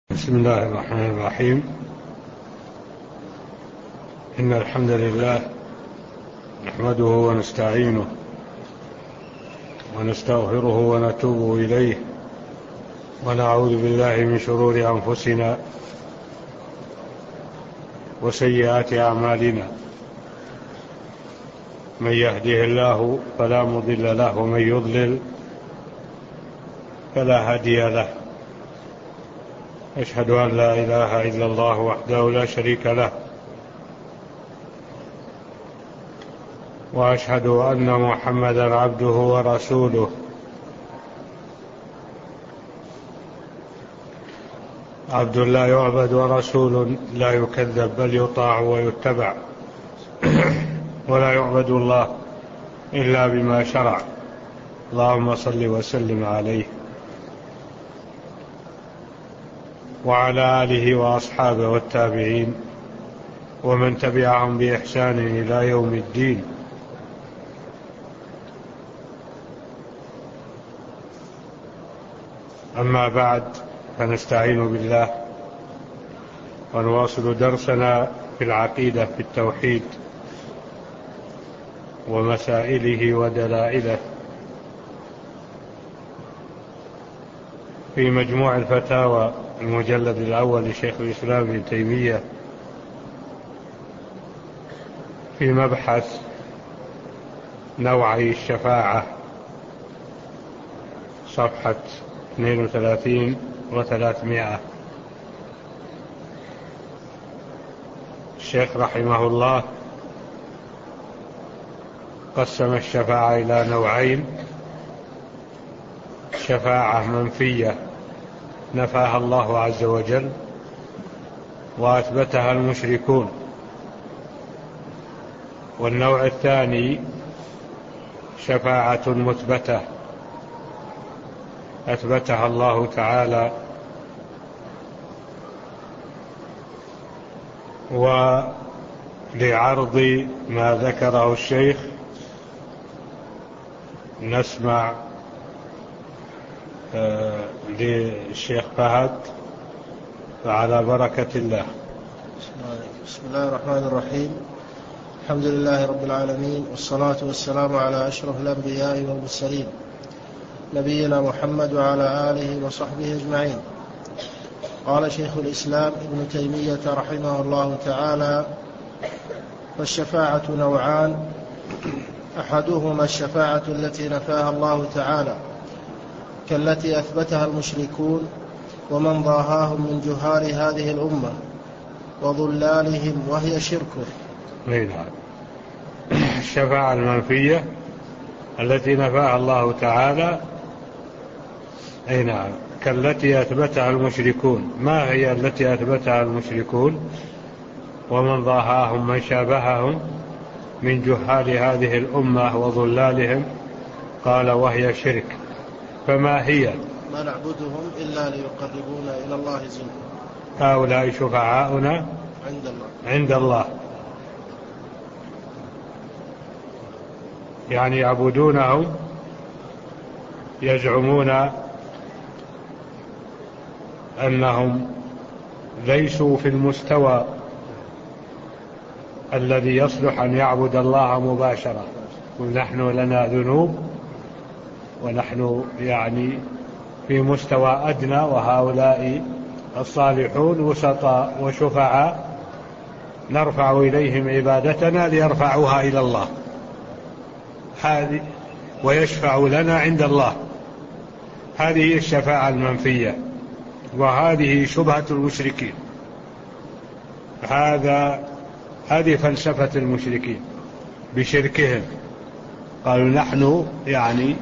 بسم الله الرحمن الرحيم. إن الحمد لله نحمده ونستعينه ونستغفره ونتوب إليه ونعوذ بالله من شرور أنفسنا وسيئات أعمالنا. من يهده الله فلا مضل له ومن يضلل فلا هادي له. أشهد أن لا إله إلا الله وحده لا شريك له، وأشهد أن محمدا عبده ورسوله. عبد لا يعبد ورسول لا يكذب بل يطاع ويتبع، ولا يعبد الله إلا بما شرع. اللهم صل وسلم عليه وعلى آله وأصحابه والتابعين ومن تبعهم بإحسان إلى يوم الدين. أما بعد، فنستعين بالله ونواصل درسنا في العقيدة في التوحيد ومسائله ودلائله في مجموع الفتاوى المجلد الأول لشيخ الإسلام ابن تيمية، في مبحث نوعي الشفاعة، صفحة 32 و300. الشيخ رحمه الله قسم الشفاعة إلى نوعين: شفاعة منفية نفاها الله عز وجل وأثبتها المشركون، والنوع الثاني شفاعة مثبتة أثبتها الله تعالى ولعرض ما ذكره الشيخ نسمع للشيخ فهد، فعلى بركة الله. بسم الله الرحمن الرحيم. الحمد لله رب العالمين، والصلاة والسلام على أشرف الأنبياء والمرسلين نبينا محمد وعلى آله وصحبه أجمعين. قال شيخ الإسلام ابن تيمية رحمه الله تعالى: فالشفاعة نوعان: أحدهما الشفاعة التي نفاها الله تعالى كالتي أثبتها المشركون ومن ضاهاهم من جهال هذه الأمة وضلالهم، وهي شركه. الشفاعة المنفية التي نفاها الله تعالى كالتي أثبتها المشركون. ما هي التي أثبتها المشركون ومن ضاهاهم من شابههم من جهال هذه الأمة وضلالهم؟ قال: وهي شرك. فما هي؟ ما نعبدهم إلا ليقربونا إلى الله زلفى. هؤلاء شفعاؤنا عند الله، يعني يعبدونهم، يزعمون أنهم ليسوا في المستوى الذي يصلح أن يعبد الله مباشرة. ونحن لنا ذنوب، ونحن يعني في مستوى أدنى، وهؤلاء الصالحون وسطاء وشفعاء نرفع إليهم عبادتنا ليرفعوها إلى الله، هذه ويشفع لنا عند الله. هذه الشفاعة المنفية، وهذه شبهة المشركين. هذه فلسفة المشركين بشركهم. قالوا نحن يعني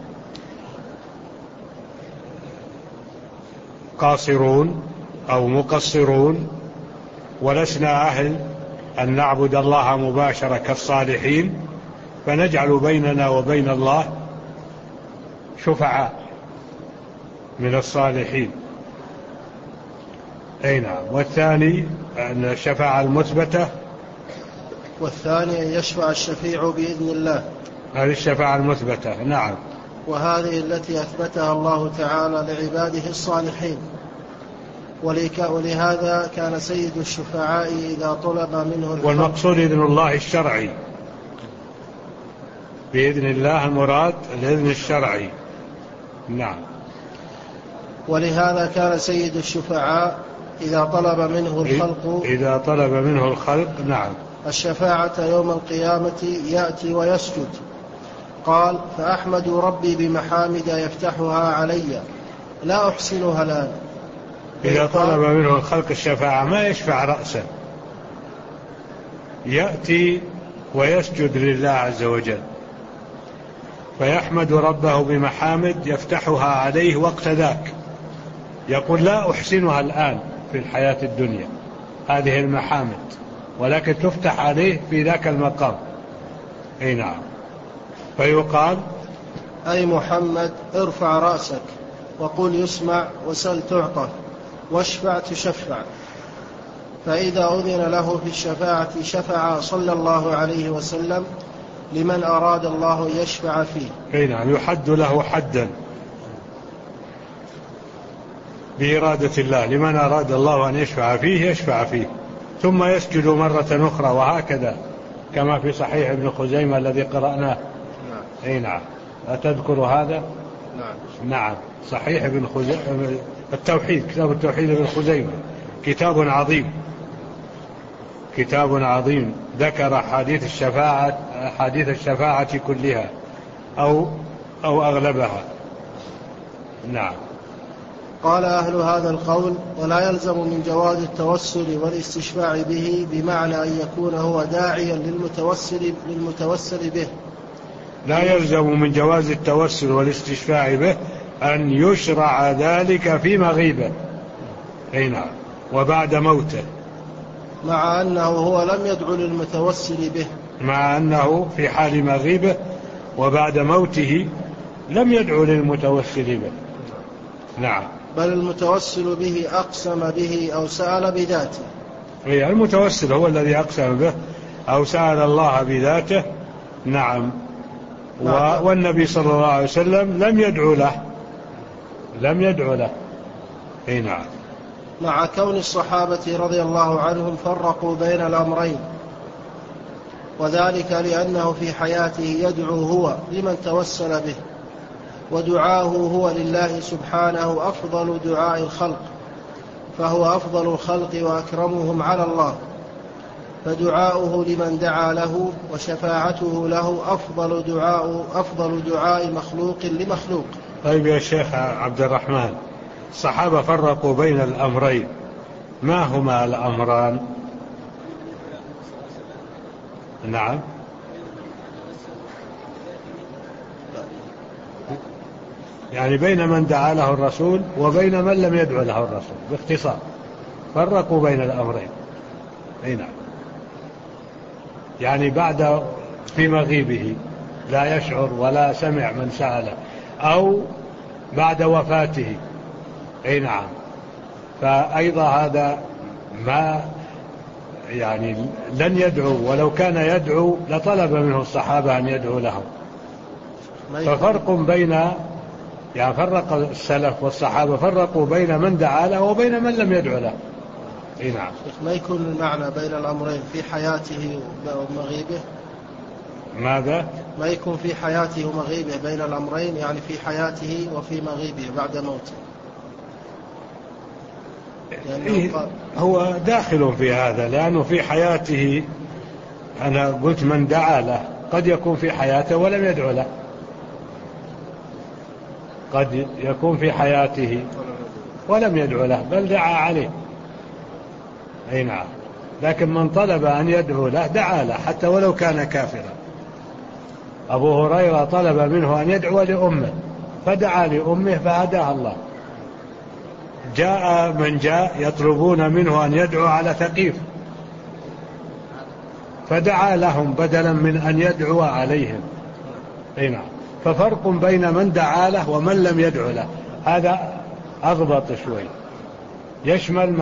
قاصرون أو مقصرون، ولسنا أهل أن نعبد الله مباشرة كالصالحين، فنجعل بيننا وبين الله شفعاء من الصالحين. نعم. والثاني الشفاعة المثبتة. والثاني أن يشفع الشفيع بإذن الله. هذه الشفاعة المثبتة. نعم. وهذه التي أثبتها الله تعالى لعباده الصالحين. ولهذا كان سيد الشفعاء إذا طلب منه الخلق. والمقصود إذن الله الشرعي، بإذن الله المراد الإذن الشرعي. نعم. ولهذا كان سيد الشفعاء إذا طلب منه الخلق نعم الشفاعة يوم القيامة يأتي ويسجد. قال: فأحمد ربي بمحامد يفتحها علي لا أحسنها الآن. إذا طلب منه الخلق الشفاعة ما يشفع رأسا، يأتي ويسجد لله عز وجل، فيحمد ربه بمحامد يفتحها عليه وقت ذاك، يقول: لا أحسنها الآن في الحياة الدنيا هذه المحامد، ولكن تفتح عليه في ذاك المقام. أي نعم. فيقال: أي محمد ارفع رأسك وقل يسمع وسل تعطى واشفع تشفع. فإذا أذن له في الشفاعة شفع صلى الله عليه وسلم لمن أراد الله يشفع فيه. أي نعم. يحد له حدا بإرادة الله، لمن أراد الله أن يشفع فيه يشفع فيه، ثم يسجد مرة أخرى، وهكذا كما في صحيح ابن خزيمة الذي قرأناه. أي نعم. أتذكر هذا؟ نعم. صحيح ابن خزيمة التوحيد، كتاب التوحيد ابن خزيمة، كتاب عظيم ذكر حديث الشفاعة كلها أو أغلبها. نعم. قال أهل هذا القول: ولا يلزم من جواز التوسل والاستشفاع به بمعنى أن يكون هو داعيا للمتوسل به. لا يلزم من جواز التوسل والاستشفاع به أن يشرع ذلك في مغيبه. أي نعم. وبعد موته، مع أنه هو لم يدعو للمتوسل به، مع أنه في حال مغيبه وبعد موته لم يدعو للمتوسل به. نعم. بل المتوسل به أقسم به أو سأل بذاته. المتوسل هو الذي أقسم به أو سأل الله بذاته. نعم. والنبي صلى الله عليه وسلم لم يدعو له. أي نعم. مع كون الصحابة رضي الله عنهم فرقوا بين الأمرين، وذلك لأنه في حياته يدعو هو لمن توسل به، ودعاه هو لله سبحانه أفضل دعاء الخلق، فهو أفضل الخلق وأكرمهم على الله، فدعاؤه لمن دعا له وشفاعته له أفضل دعاء مخلوق لمخلوق. طيب يا شيخ عبد الرحمن، الصحابة فرقوا بين الأمرين، ما هما الأمران؟ نعم. يعني بين من دعا له الرسول وبين من لم يدعو له الرسول، باختصار فرقوا بين الأمرين. أي نعم. يعني بعد في مغيبه لا يشعر ولا سمع من سأله، أو بعد وفاته. أي نعم. فأيضا هذا ما يعني لن يدعو، ولو كان يدعو لطلب منه الصحابة أن يدعو له. ففرق بين يعني فرق السلف والصحابة فرقوا بين من دعا له وبين من لم يدعو له. اي نعم. ما يكون المعنى بين الأمرين في حياته ومغيبه؟ ماذا؟ ما يكون في حياته ومغيبه بين الأمرين، يعني في حياته وفي مغيبه بعد موته. يعني هو داخل في هذا، لأنه في حياته أنا قلت من دعا له، قد يكون في حياته ولم يدعو له، قد يكون في حياته ولم يدعو له بل دعا عليه. أي نعم. لكن من طلب أن يدعو له دعا له حتى ولو كان كافرا. أبو هريرة طلب منه أن يدعو لأمه فدعا لأمه فهداها الله. جاء من جاء يطلبون منه أن يدعو على ثقيف فدعا لهم بدلا من أن يدعو عليهم. أي نعم. ففرق بين من دعا له ومن لم يدعو له، هذا أضبط شوي، يشمل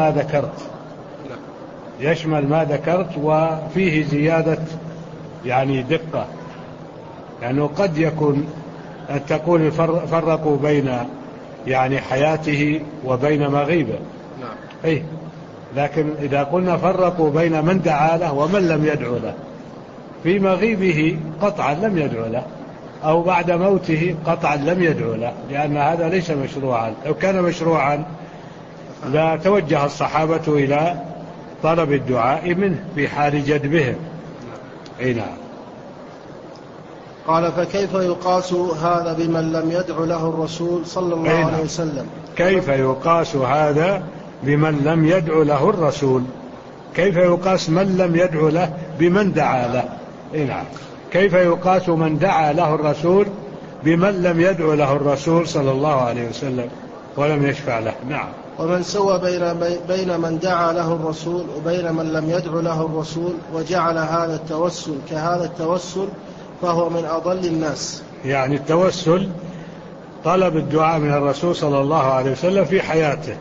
ما ذكرت وفيه زيادة يعني دقة، لأنه يعني قد يكون أن تقول فرقوا بين يعني حياته وبين مغيبه، أي، لكن إذا قلنا فرقوا بين من دعا له ومن لم يدعو له، في مغيبه قطعا لم يدعو له، أو بعد موته قطعا لم يدعو له، لأن هذا ليس مشروعا. لو كان مشروعا لا توجه الصحابة إلى طلب الدعاء منه في حال جدبهم. أي نعم. قال فكيف يقاس هذا بمن لم يدع له الرسول صلى الله عليه وسلم؟ كيف يقاس هذا بمن لم يدع له الرسول؟ كيف يقاس من لم يدع له بمن دعا له؟ أي نعم. كيف يقاس من دعا له الرسول بمن لم يدع له الرسول صلى الله عليه وسلم ولم يشفع له؟ نعم. ومن سوى بين من دعا له الرسول وبين من لم يدع له الرسول وجعل هذا التوسل كهذا التوسل فهو من أضل الناس. يعني التوسل طلب الدعاء من الرسول صلى الله عليه وسلم في حياته،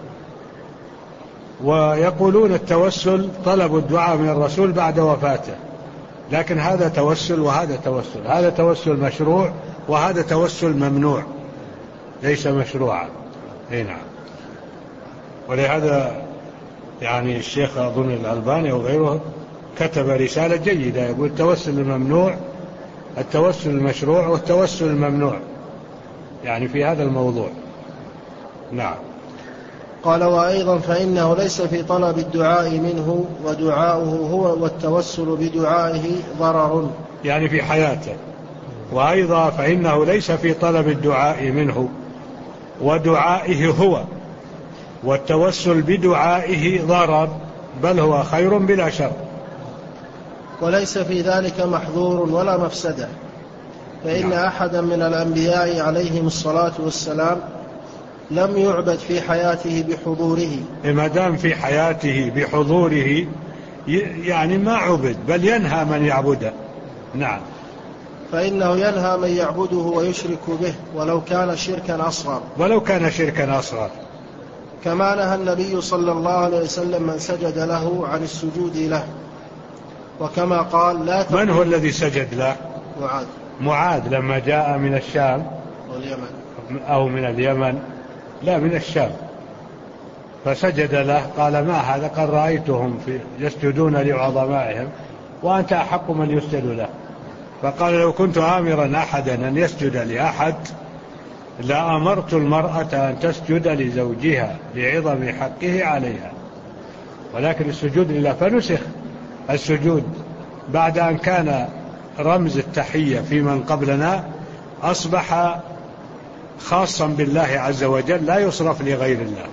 ويقولون التوسل طلب الدعاء من الرسول بعد وفاته، لكن هذا توسل وهذا توسل، هذا توسل مشروع وهذا توسل ممنوع ليس مشروعا. اي نعم. ولهذا يعني الشيخ أظن الألباني وغيره كتب رسالة جيدة يقول التوسل الممنوع، التوسل المشروع والتوسل الممنوع، يعني في هذا الموضوع. نعم. قال وأيضا فإنه ليس في طلب الدعاء منه ودعاؤه هو والتوسل بدعائه ضرر، يعني في حياته. وأيضا فإنه ليس في طلب الدعاء منه ودعائه هو والتوسل بدعائه ضرر، بل هو خير بلا شر. وليس في ذلك محظور ولا مفسدة، فإن أحدا من الأنبياء عليهم الصلاة والسلام لم يعبد في حياته بحضوره. ما دام في حياته بحضوره يعني ما عبد، بل ينهى من يعبده. نعم. فإنه ينهى من يعبده ويشرك به ولو كان شركا أصغر، ولو كان شركا أصغر. كما نهى النبي صلى الله عليه وسلم من سجد له عن السجود له، وكما قال لا من هو الذي سجد له؟ معاذ لما جاء من الشام واليمن أو من اليمن، لا من الشام، فسجد له قال ما هذا؟ قال رأيتهم يسجدون لعظمائهم وأنت أحق من يسجد له. فقال لو كنت آمرا أحدا أن يسجد لأحد لأمرت المرأة أن تسجد لزوجها لعظم حقه عليها، ولكن السجود لله. فنسخ السجود بعد أن كان رمز التحية في من قبلنا، أصبح خاصا بالله عز وجل لا يصرف لغير الله.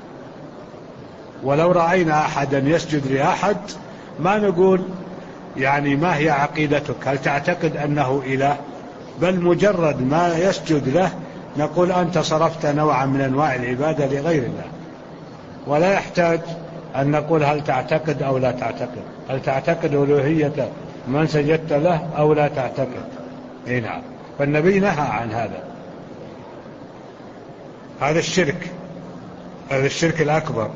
ولو رأينا أحدا يسجد لأحد ما نقول يعني ما هي عقيدتك، هل تعتقد أنه إله؟ بل مجرد ما يسجد له نقول أنت صرفت نوعا من أنواع العبادة لغير الله، ولا يحتاج أن نقول هل تعتقد أو لا تعتقد، هل تعتقد ألوهية من سجدت له أو لا تعتقد. إيه نعم. فالنبي نهى عن هذا. هذا الشرك، هذا الشرك الأكبر.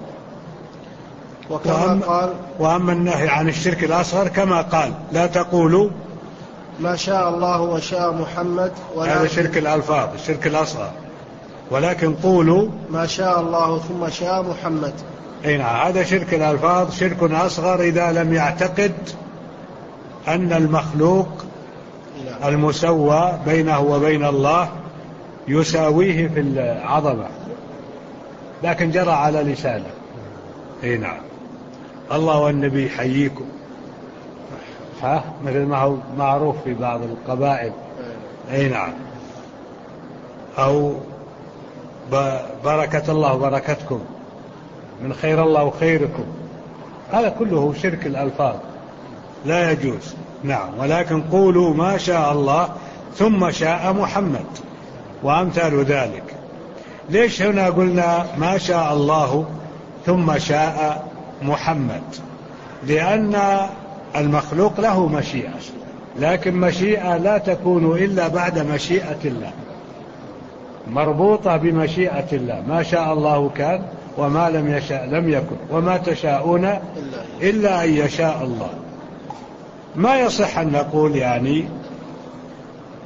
وأما النهي عن الشرك الأصغر كما قال لا تقولوا ما شاء الله وشاء محمد، هذا شرك الألفاظ، الشرك الأصغر. ولكن قولوا ما شاء الله ثم شاء محمد. أي نعم. هذا شرك الألفاظ شرك أصغر إذا لم يعتقد أن المخلوق المسوى بينه وبين الله يساويه في العظمة، لكن جرى على لسانه. أي نعم. الله والنبي حييكم، مثل ما هو معروف في بعض القبائل. أي نعم. أو بركة الله بركتكم، من خير الله وخيركم، هذا كله شرك الألفاظ لا يجوز. نعم. ولكن قولوا ما شاء الله ثم شاء محمد وأمثال ذلك. ليش هنا قلنا ما شاء الله ثم شاء محمد؟ لأن المخلوق له مشيئة، لكن مشيئة لا تكون إلا بعد مشيئة الله، مربوطة بمشيئة الله. ما شاء الله كان وما لم يشاء لم يكن وما تشاءون إلا أن يشاء الله. ما يصح أن نقول يعني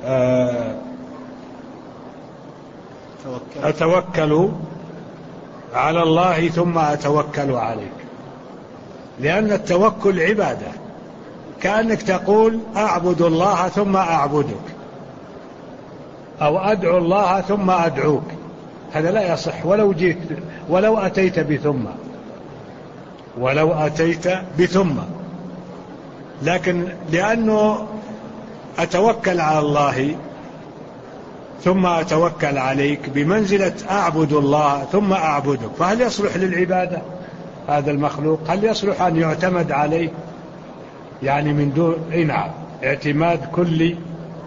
أتوكل على الله ثم أتوكل عليك، لأن التوكل عبادة، كأنك تقول أعبد الله ثم أعبدك، أو أدعو الله ثم أدعوك. هذا لا يصح ولو أتيت بثم. لكن لأنه أتوكل على الله ثم أتوكل عليك بمنزلة أعبد الله ثم أعبدك، فهل يصلح للعبادة هذا المخلوق؟ هل يصلح أن يعتمد عليه يعني من دون اعتماد كلي؟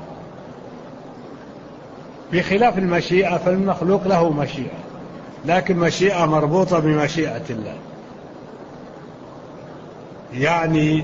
بخلاف المشيئة، فالمخلوق له مشيئة، لكن مشيئة مربوطة بمشيئة الله. يعني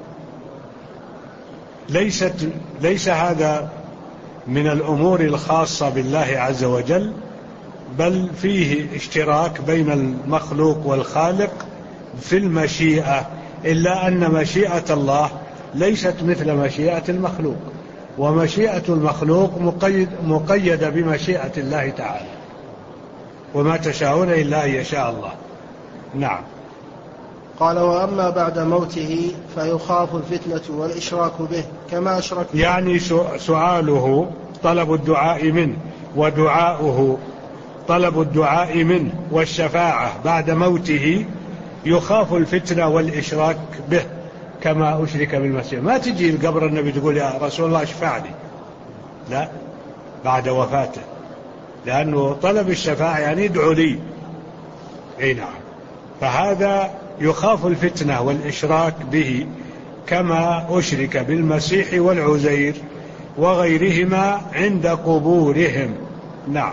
ليس هذا من الأمور الخاصة بالله عز وجل، بل فيه اشتراك بين المخلوق والخالق في المشيئة، إلا أن مشيئة الله ليست مثل مشيئة المخلوق، ومشيئة المخلوق مقيدة بمشيئة الله تعالى، وما تشاءون إلا أن يشاء الله. نعم. قال: وأما بعد موته فيخاف الفتنة والإشراك به كما أشرك به. يعني سؤاله طلب الدعاء منه، ودعاؤه طلب الدعاء منه، والشفاعة بعد موته يخاف الفتنة والإشراك به كما أشرك بالمسيح. ما تجي القبر النبي تقول يا رسول الله اشفع لي، لا، بعد وفاته، لأنه طلب الشفاعة يعني ادعو لي. نعم. فهذا يخاف الفتنة والإشراك به كما أشرك بالمسيح والعزير وغيرهما عند قبورهم. نعم.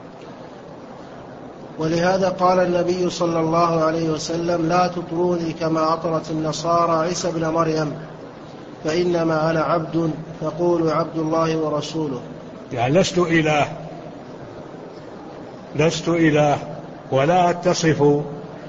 ولهذا قال النبي صلى الله عليه وسلم: لا تطروني كما أطرت النصارى عيسى ابن مريم، فإنما أنا عبد، فقولوا عبد الله ورسوله. يعني لست إله ولا أتصف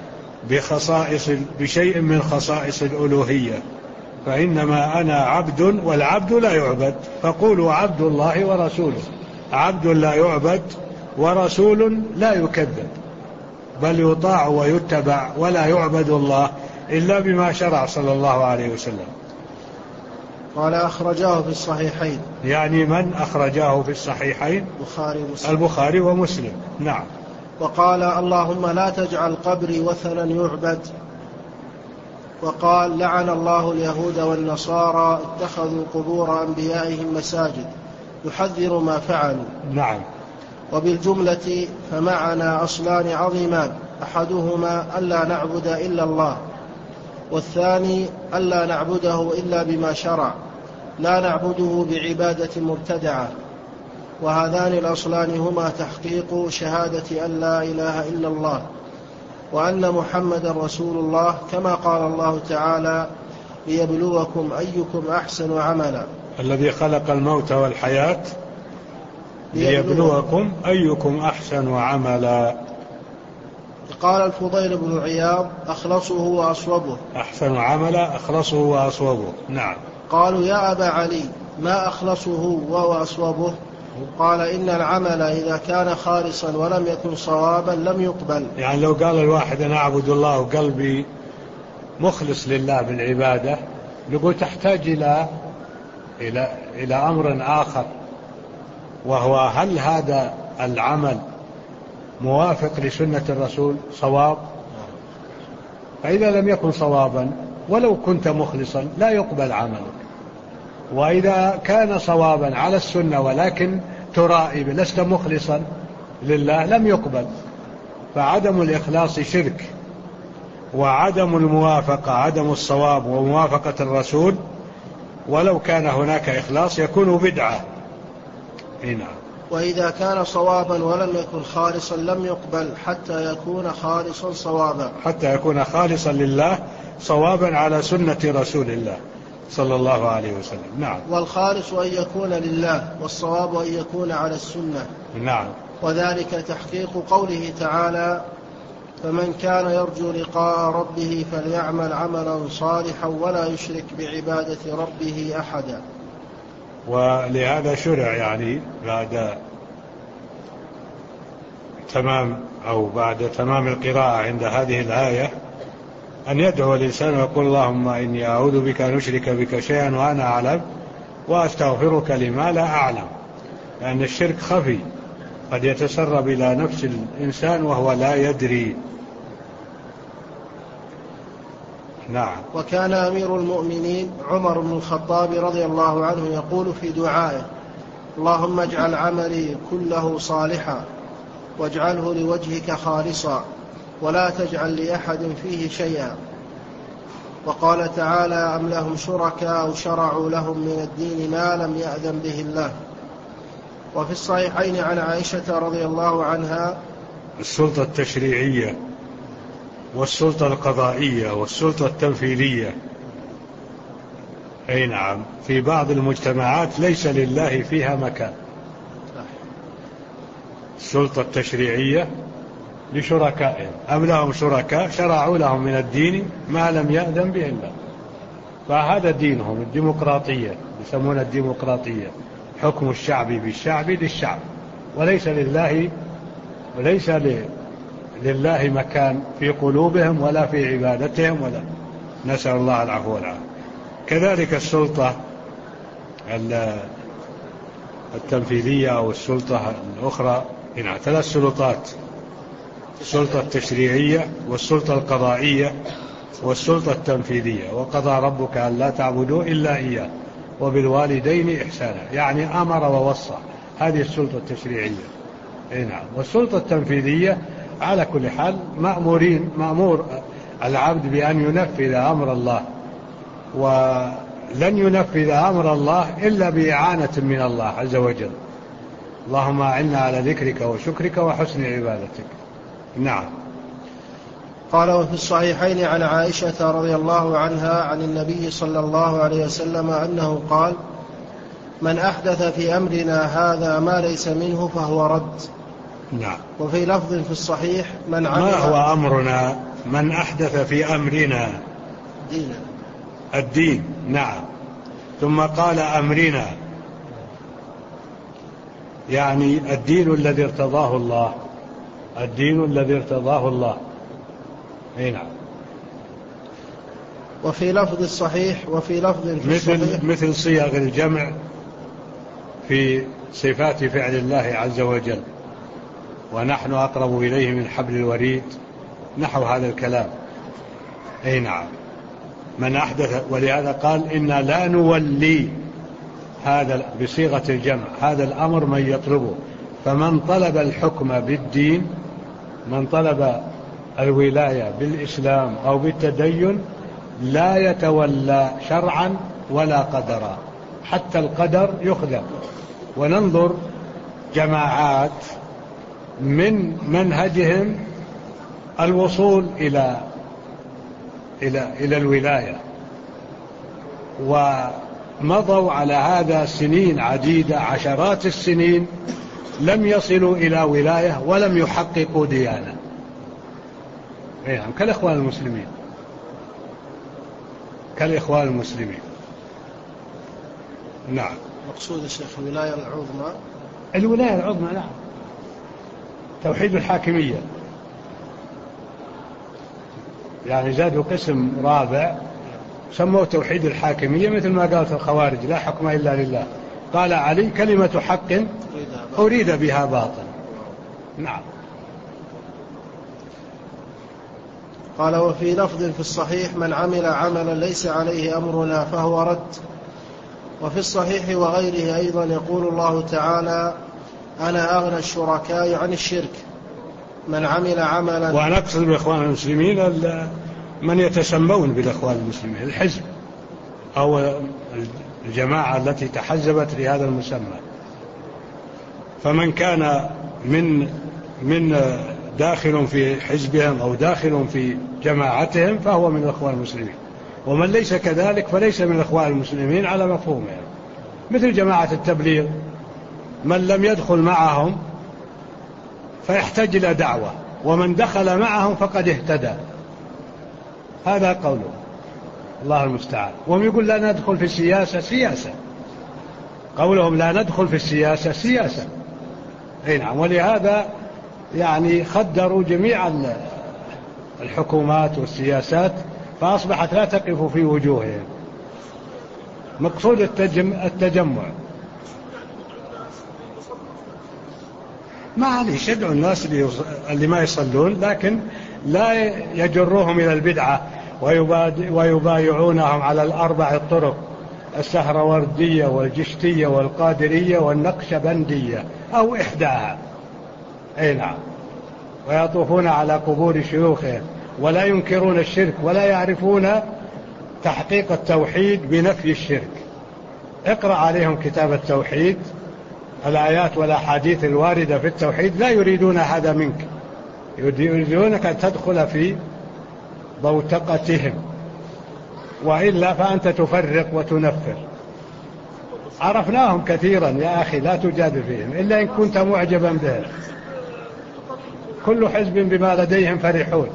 بشيء من خصائص الألوهية، فإنما أنا عبد، والعبد لا يعبد، فقولوا عبد الله ورسوله. عبد لا يعبد، ورسول لا يكذب، بل يطاع ويتبع، ولا يعبد الله إلا بما شرع صلى الله عليه وسلم. قال: أخرجاه في الصحيحين. يعني من أخرجاه في الصحيحين؟ البخاري ومسلم. نعم. وقال: اللهم لا تجعل قبري وثنا يعبد. وقال: لعن الله اليهود والنصارى اتخذوا قبور أنبيائهم مساجد، يحذر ما فعلوا. نعم. وبالجملة فمعنا أصلان عظيمان: أحدهما ألا نعبد إلا الله، والثاني ألا نعبده إلا بما شرع، لا نعبده بعبادة مبتدعة. وهذان الأصلان هما تحقيق شهادة أن لا إله إلا الله وأن محمدا رسول الله، كما قال الله تعالى: ليبلوكم أيكم أحسن عملا. الذي خلق الموت والحياة ليبلوكم أيكم أحسن عملا. قال الفضيل بن عياض: أخلصه وأصوبه. أحسن عملا، أخلصه وأصوبه. نعم. قالوا: يا أبا علي، ما أخلصه وأصوبه؟ قال: إن العمل إذا كان خالصا ولم يكن صوابا لم يقبل. يعني لو قال الواحد أنا أعبد الله وقلبي مخلص لله بالعبادة، نقول تحتاج إلى أمر آخر، وهو هل هذا العمل موافق لسنة الرسول صواب؟ فإذا لم يكن صوابا ولو كنت مخلصا لا يقبل عملك. وإذا كان صوابا على السنة ولكن ترائب لست مخلصا لله لم يقبل. فعدم الإخلاص شرك، وعدم الموافقة عدم الصواب وموافقة الرسول، ولو كان هناك إخلاص يكون بدعة. هنا. وإذا كان صوابا ولم يكن خالصا لم يقبل حتى يكون خالصا صوابا، حتى يكون خالصا لله صوابا على سنة رسول الله صلى الله عليه وسلم. نعم. والخالص أن يكون لله، والصواب أن يكون على السنة. نعم. وذلك تحقيق قوله تعالى: فمن كان يرجو لقاء ربه فليعمل عملا صالحا ولا يشرك بعبادة ربه أحدا. ولهذا شرع يعني بعد تمام أو بعد تمام القراءة عند هذه الآية أن يدعو الإنسان ويقول اللهم إني أعوذ بك أن أشرك بك شيئا وأنا أعلم وأستغفرك لما لا أعلم، لأن الشرك خفي قد يتسرب إلى نفس الإنسان وهو لا يدري. نعم. وكان أمير المؤمنين عمر بن الخطاب رضي الله عنه يقول في دعائه اللهم اجعل عملي كله صالحا واجعله لوجهك خالصا ولا تجعل لأحد فيه شيئا. وقال تعالى أم لهم شركاء شرعوا لهم من الدين ما لم يأذن به الله. وفي الصحيحين عن عائشة رضي الله عنها السلطة التشريعية والسلطة القضائية والسلطة التنفيذية، أي نعم، في بعض المجتمعات ليس لله فيها مكان. السلطة التشريعية لشركائهم أم لهم شركاء شرعوا لهم من الدين ما لم يأذن به الله، فهذا دينهم الديمقراطية، يسمونها الديمقراطية، حكم الشعب بالشعب للشعب، وليس لله مكان في قلوبهم ولا في عبادتهم ولا، نسأل الله العفو والعافية. كذلك السلطة التنفيذية أو السلطة الأخرى، هنا 3 سلطات: السلطة التشريعية والسلطة القضائية والسلطة التنفيذية. وقضى ربك ألا تعبدوا إلا إياه وبالوالدين إحسانا، يعني أمر ووصى، هذه السلطة التشريعية. نعم. والسلطة التنفيذية على كل حال مأمور العبد بأن ينفذ أمر الله، ولن ينفذ أمر الله إلا بإعانة من الله عز وجل. اللهم أعنا على ذكرك وشكرك وحسن عبادتك. نعم. قال وفي الصحيحين عن عائشة رضي الله عنها عن النبي صلى الله عليه وسلم أنه قال من أحدث في أمرنا هذا ما ليس منه فهو رد. نعم. وفي لفظ في الصحيح من عمل. ما هو أمرنا؟ من أحدث في أمرنا ديننا الدين. نعم. ثم قال أمرنا، يعني الدين الذي ارتضاه الله، الدين الذي ارتضاه الله. أي نعم. وفي لفظ الصحيح وفي لفظ في الصحيح مثل صيغ الجمع في صفات فعل الله عز وجل، ونحن أقرب إليه من حبل الوريد، نحو هذا الكلام. أي نعم. من أحدث، ولهذا قال إنا لا نولي هذا بصيغة الجمع هذا الأمر من يطلبه. فمن طلب الحكم بالدين، من طلب الولاية بالإسلام أو بالتدين، لا يتولى شرعا ولا قدرا، حتى القدر يخذل. وننظر جماعات من منهجهم الوصول إلى الولاية، ومضوا على هذا سنين عديدة، عشرات السنين، لم يصلوا إلى ولاية ولم يحققوا ديانة. كالإخوان المسلمين، كالإخوان المسلمين. نعم. مقصود الشيخ الولاية العظمى. الولاية العظمى، نعم، توحيد الحاكمية، يعني زادوا قسم رابع سموه توحيد الحاكمية، مثل ما قالت الخوارج لا حكم إلا لله. قال علي كلمة حق أريد بها باطل. نعم. قال وفي لفظ في الصحيح من عمل عملا ليس عليه أمرنا فهو رد. وفي الصحيح وغيره أيضا يقول الله تعالى أنا أغنى الشركاء عن الشرك من عمل عملا. وأنا أقصد بالإخوان المسلمين من يتسمون بالإخوان المسلمين، الحزب أو الجماعة التي تحزبت لهذا المسمى. فمن كان من داخل في حزبهم أو داخل في جماعتهم فهو من الإخوان المسلمين، ومن ليس كذلك فليس من الإخوان المسلمين على مفهومهم. مثل جماعة التبليغ، من لم يدخل معهم فيحتاج إلى دعوة، ومن دخل معهم فقد اهتدى. هذا قوله، الله المستعان. وهم يقول لا ندخل في السياسة سياسة، قولهم لا ندخل في السياسة سياسة. أي نعم. ولهذا يعني خدروا جميع الحكومات والسياسات، فأصبحت لا تقف في وجوههم. مقصود التجمع. معليش يدعو الناس اللي ما يصلون، لكن لا يجروهم إلى البدعة ويبايعونهم على الأربع الطرق: السهروردية والجشتية والقادرية والنقشبندية أو إحداها. أي نعم. ويطوفون على قبور شيوخهم ولا ينكرون الشرك ولا يعرفون تحقيق التوحيد بنفي الشرك. اقرأ عليهم كتاب التوحيد، الآيات والأحاديث الواردة في التوحيد، لا يريدون هذا منك، يريدونك أن تدخل في بوتقتهم، وإلا فأنت تفرق وتنفر. عرفناهم كثيرا يا أخي، لا تجادل فيهم إلا إن كنت معجبا بهم. كل حزب بما لديهم فرحون.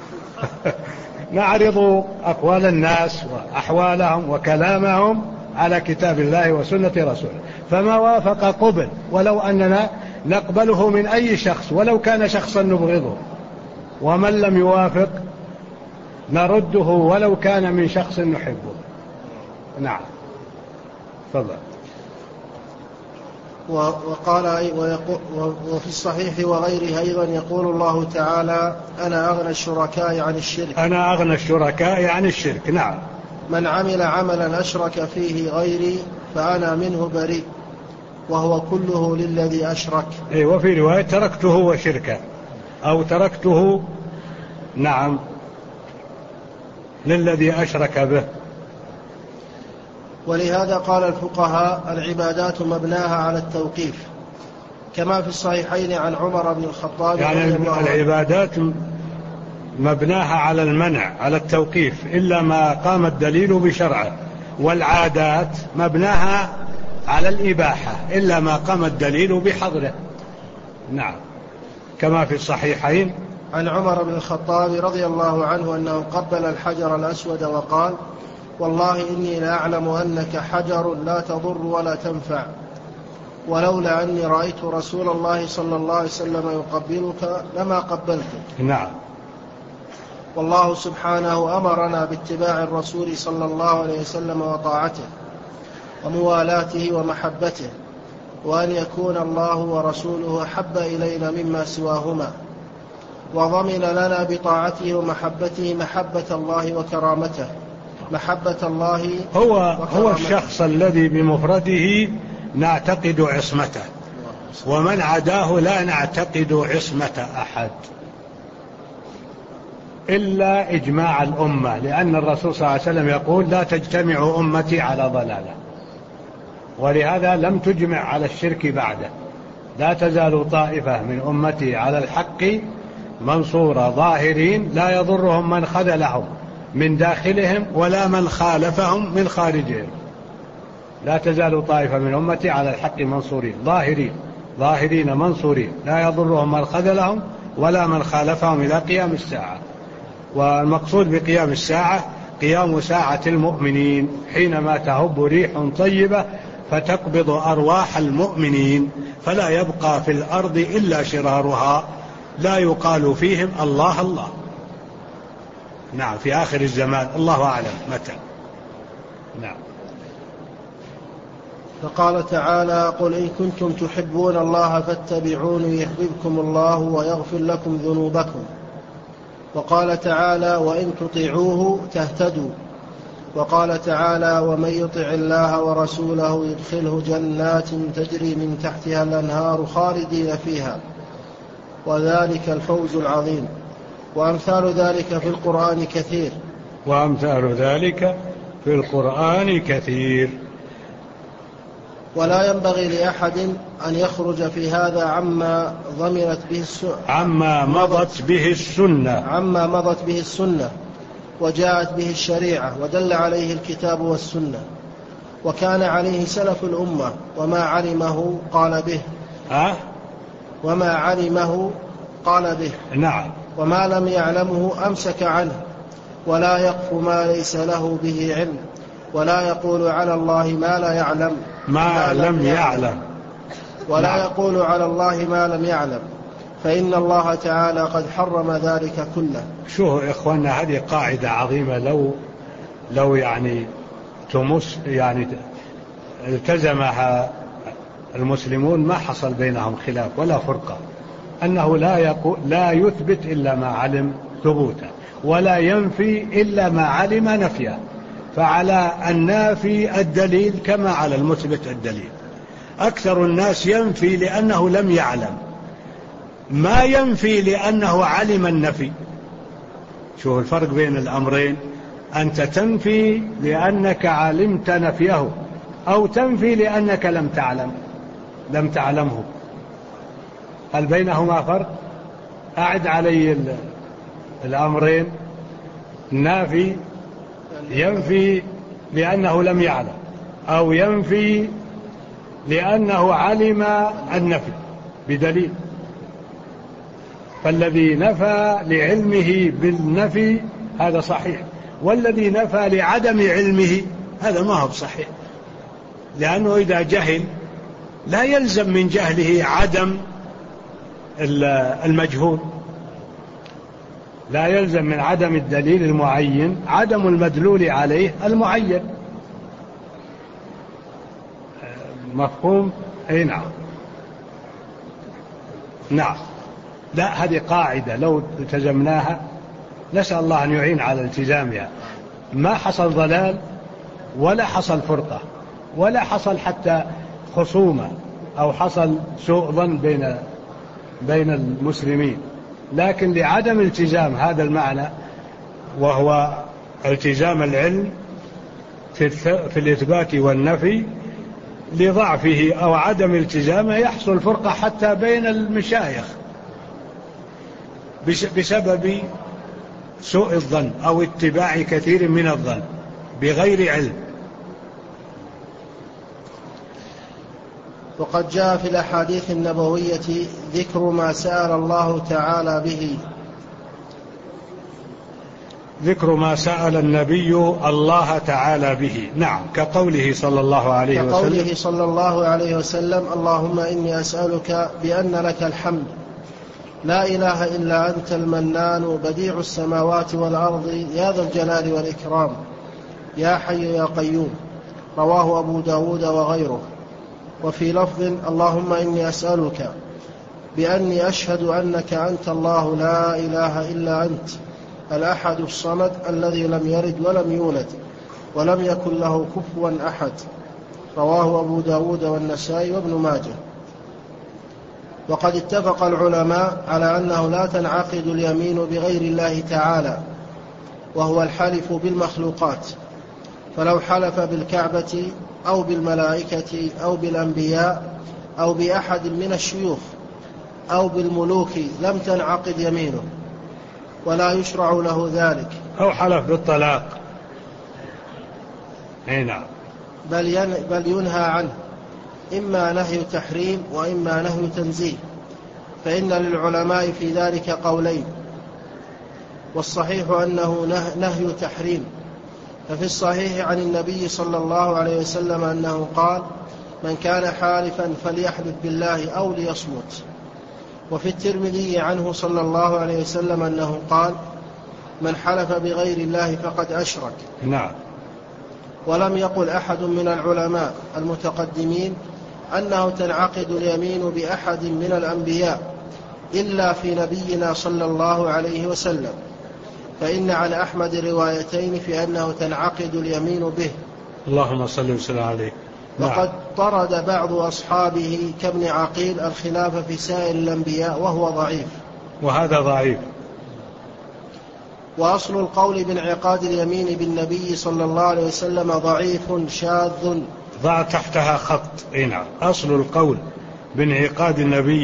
نعرض أقوال الناس وأحوالهم وكلامهم على كتاب الله وسنة رسوله، فما وافق قبل، ولو أننا نقبله من أي شخص ولو كان شخصا نبغضه، ومن لم يوافق نرده ولو كان من شخص نحبه. نعم، تفضل. وقال وفي الصحيح وغيره أيضا يقول الله تعالى: أنا أغنى الشركاء عن الشرك. أنا أغنى الشركاء عن الشرك. نعم. من عمل عملا أشرك فيه غيري فأنا منه بريء، وهو كله للذي أشرك. وفي رواية: تركته وشركه، أو تركته نعم للذي أشرك به. ولهذا قال الفقهاء: العبادات مبناها على التوقيف، كما في الصحيحين عن عمر بن الخطاب. يعني العبادات مبناها على المنع، على التوقيف، إلا ما قام الدليل بشرعه. والعادات مبناها على الإباحة، إلا ما قام الدليل بحظره. نعم، كما في الصحيحين عن عمر بن الخطاب رضي الله عنه أنه قبل الحجر الأسود وقال: والله إني لأعلم أنك حجر لا تضر ولا تنفع، ولولا أني رأيت رسول الله صلى الله عليه وسلم يقبلك لما قبلتك. نعم. والله سبحانه أمرنا باتباع الرسول صلى الله عليه وسلم وطاعته وموالاته ومحبته، وأن يكون الله ورسوله أحب إلينا مما سواهما، وضمن لنا بطاعته ومحبته محبة الله وكرامته. محبة الله هو الشخص الذي بمفرده نعتقد عصمته، ومن عداه لا نعتقد عصمة أحد إلا إجماع الأمة، لأن الرسول صلى الله عليه وسلم يقول: لا تجتمع أمتي على ضلالة، ولهذا لم تجمع على الشرك بعده. لا تزال طائفة من أمتي على الحق منصورة ظاهرين، لا يضرهم من خذلهم من داخلهم ولا من خالفهم من خارجهم. لا تزال طائفة من أمتي على الحق منصورين، ظاهرين منصورين، لا يضرهم من خذلهم ولا من خالفهم إلى قيام الساعة. والمقصود بقيام الساعة قيام ساعة المؤمنين، حينما تهب ريح طيبة فتقبض أرواح المؤمنين، فلا يبقى في الأرض إلا شرارها، لا يقال فيهم الله الله. نعم، في آخر الزمان، الله أعلم متى. نعم. فقال تعالى: قل إن كنتم تحبون الله فاتبعوني يحببكم الله ويغفر لكم ذنوبكم. وقال تعالى: وإن تطيعوه تهتدوا. وقال تعالى: ومن يطع الله ورسوله يدخله جنات تجري من تحتها الأنهار خالدين فيها، وذلك الفوز العظيم. وأمثال ذلك في القرآن كثير. ولا ينبغي لأحد أن يخرج في هذا عما مضت به السنة وجاءت به الشريعة ودل عليه الكتاب والسنة، وكان عليه سلف الأمة، وما علمه قال به نعم. وما لم يعلمه أمسك عنه، ولا يقف ما ليس له به علم، ولا يقول على الله ما لا يعلم ولا يقول على الله ما لم يعلم، فإن الله تعالى قد حرم ذلك كله. شو إخواننا، هذه قاعدة عظيمة، لو يعني التزمها المسلمون ما حصل بينهم خلاف ولا فرقة. أنه لا يثبت إلا ما علم ثبوته، ولا ينفي إلا ما علم نفيه. فعلى النافي الدليل كما على المثبت الدليل. أكثر الناس ينفي لأنه لم يعلم، ما ينفي لأنه علم النفي. شوف الفرق بين الأمرين، أنت تنفي لأنك علمت نفيه، أو تنفي لأنك لم تعلمه. هل بينهما فرق؟ أعد علي الأمرين. النافي ينفي لأنه لم يعلم، أو ينفي لأنه علم النفي بدليل. فالذي نفى لعلمه بالنفي هذا صحيح، والذي نفى لعدم علمه هذا ما هو صحيح، لأنه إذا جهل لا يلزم من جهله عدم المجهول، لا يلزم من عدم الدليل المعين عدم المدلول عليه المعين. مفهوم؟ أي نعم. نعم. لا، هذه قاعدة لو التزمناها نسأل الله أن يعين على التزامها ما حصل ضلال ولا حصل فرقة ولا حصل حتى خصومة أو حصل سوء ظن بين المسلمين. لكن لعدم التزام هذا المعنى، وهو التزام العلم في الإثبات والنفي، لضعفه أو عدم التزامه يحصل فرقة حتى بين المشايخ بسبب سوء الظن أو اتباع كثير من الظن بغير علم. وقد جاء في الأحاديث النبوية ذكر ما سأل الله تعالى به. ذكر ما سأل النبي الله تعالى به. نعم، كقوله صلى الله عليه وسلم اللهم إني أسألك بأن لك الحمد لا إله إلا أنت المنان بديع السماوات والأرض يا ذا الجلال والإكرام يا حي يا قيوم. رواه أبو داود وغيره. وفي لفظ اللهم إني أسألك بأني أشهد أنك أنت الله لا إله إلا أنت الأحد الصمد الذي لم يلد ولم يولد ولم يكن له كفوا أحد. رواه أبو داود والنسائي وابن ماجه. وقد اتفق العلماء على أنه لا تنعقد اليمين بغير الله تعالى، وهو الحلف بالمخلوقات. فلو حلف بالكعبة أو بالملائكة أو بالأنبياء أو بأحد من الشيوخ أو بالملوك لم تنعقد يمينه، ولا يشرع له ذلك. أو حلف بالطلاق. نعم. بل ينهى عنه، إما نهي تحريم وإما نهي تنزيه، فإن للعلماء في ذلك قولين، والصحيح أنه نهي تحريم. ففي الصحيح عن النبي صلى الله عليه وسلم أنه قال: من كان حالفا فليحلف بالله أو ليصمت. وفي الترمذي عنه صلى الله عليه وسلم أنه قال: من حلف بغير الله فقد أشرك. نعم. ولم يقل أحد من العلماء المتقدمين أنه تنعقد اليمين بأحد من الأنبياء إلا في نبينا صلى الله عليه وسلم، فإن عن أحمد روايتين في أنه تنعقد اليمين به. اللهم صل وسلم عليه. وقد طرد بعض أصحابه كابن عقيل الخلاف في سائر الأنبياء وهو ضعيف. وهذا ضعيف. وأصل القول بانعقاد اليمين بالنبي صلى الله عليه وسلم ضعيف شاذ. ضع تحتها خط. نعم. أصل القول بانعقاد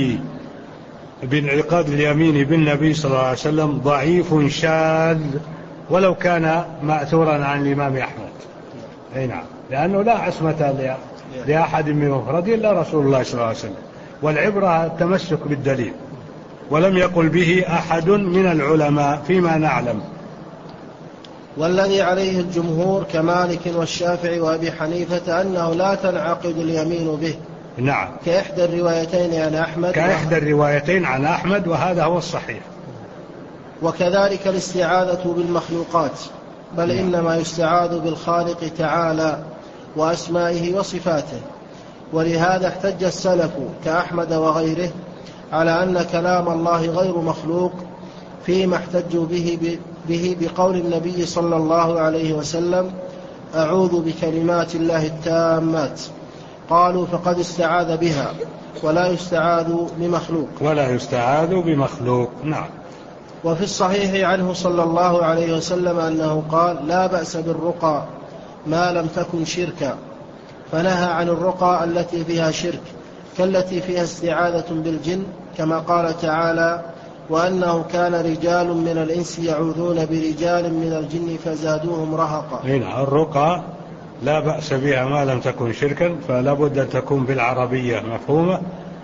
اليمين بالنبي صلى الله عليه وسلم ضعيف شاذ، ولو كان مأثورا عن الإمام أحمد. نعم. لأنه لا عصمة لأحد من مفرد إلا رسول الله صلى الله عليه وسلم، والعبرة التمسك بالدليل، ولم يقل به أحد من العلماء فيما نعلم. والذي عليه الجمهور كمالك والشافعي وأبي حنيفة أنه لا تنعقد اليمين به. نعم، كإحدى الروايتين عن أحمد، كإحدى الروايتين عن أحمد، وهذا هو الصحيح. وكذلك الاستعاذة بالمخلوقات، بل إنما يستعاذ بالخالق تعالى وأسمائه وصفاته. ولهذا احتج السلف كأحمد وغيره على أن كلام الله غير مخلوق فيما احتجوا به بقول النبي صلى الله عليه وسلم: أعوذ بكلمات الله التامات. قالوا فقد استعاذ بها ولا يستعاذ بمخلوق. ولا يستعاذ بمخلوق. نعم. وفي الصحيح عنه صلى الله عليه وسلم أنه قال: لا بأس بالرقى ما لم تكن شركا، فنهى عن الرقى التي فيها شرك كالتي فيها استعاذة بالجن، كما قال تعالى: وأنه كان رجال من الإنس يعوذون برجال من الجن فزادوهم رهقا. هنا الرقى لا بأس بها ما لم تكن شركا، فلا بد أن تكون بالعربية مفهومة،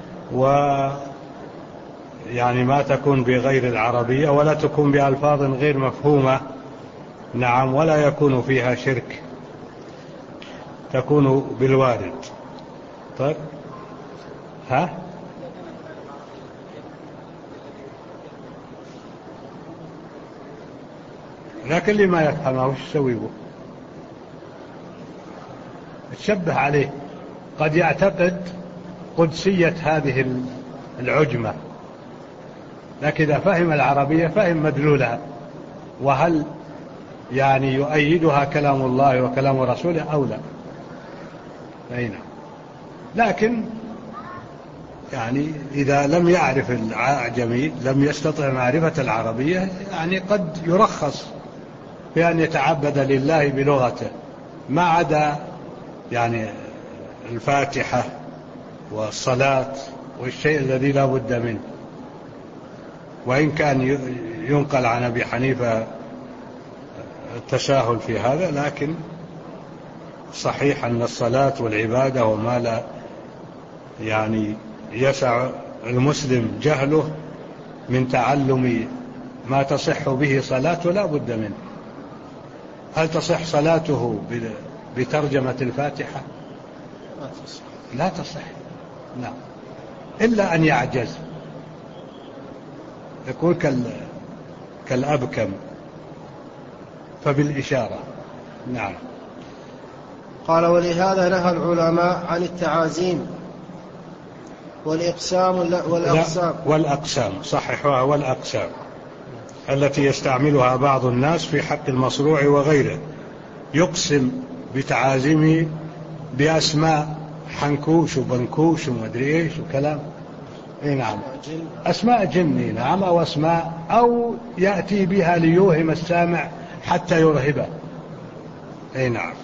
يعني ما تكون بغير العربية، ولا تكون بألفاظ غير مفهومة. نعم. ولا يكون فيها شرك، تكون بالوارد. طيب لكن اللي ما يفهمه وش يسوي به؟ تشبه عليه، قد يعتقد قدسية هذه العجمة، لكن إذا فهم العربية فهم مدلولها، وهل يعني يؤيدها كلام الله وكلام رسوله أو لا. أين. لكن يعني إذا لم يعرف العجمي لم يستطع معرفة العربية، يعني قد يرخص بأن يتعبد لله بلغته، ما عدا يعني الفاتحة والصلاة والشيء الذي لا بد منه. وإن كان ينقل عن أبي حنيفة التساهل في هذا، لكن صحيح أن الصلاة والعبادة وما لا يعني يسع المسلم جهله من تعلم ما تصح به صلاته لا بد منه. هل تصح صلاته بترجمة الفاتحة؟ لا تصح. نعم. إلا أن يعجز، يكون كالأبكم، فبالإشارة. نعم. قال: ولهذا نهى العلماء عن التعازيم والأقسام صححوها، والأقسام التي يستعملها بعض الناس في حق المصروع وغيره، يقسم بتعازيمه بأسماء حنكوش وبنكوش ومدري إيش وكلام. نعم. أسماء جن. نعم. أو أسماء، أو يأتي بها ليوهم السامع حتى يرهبه. نعم.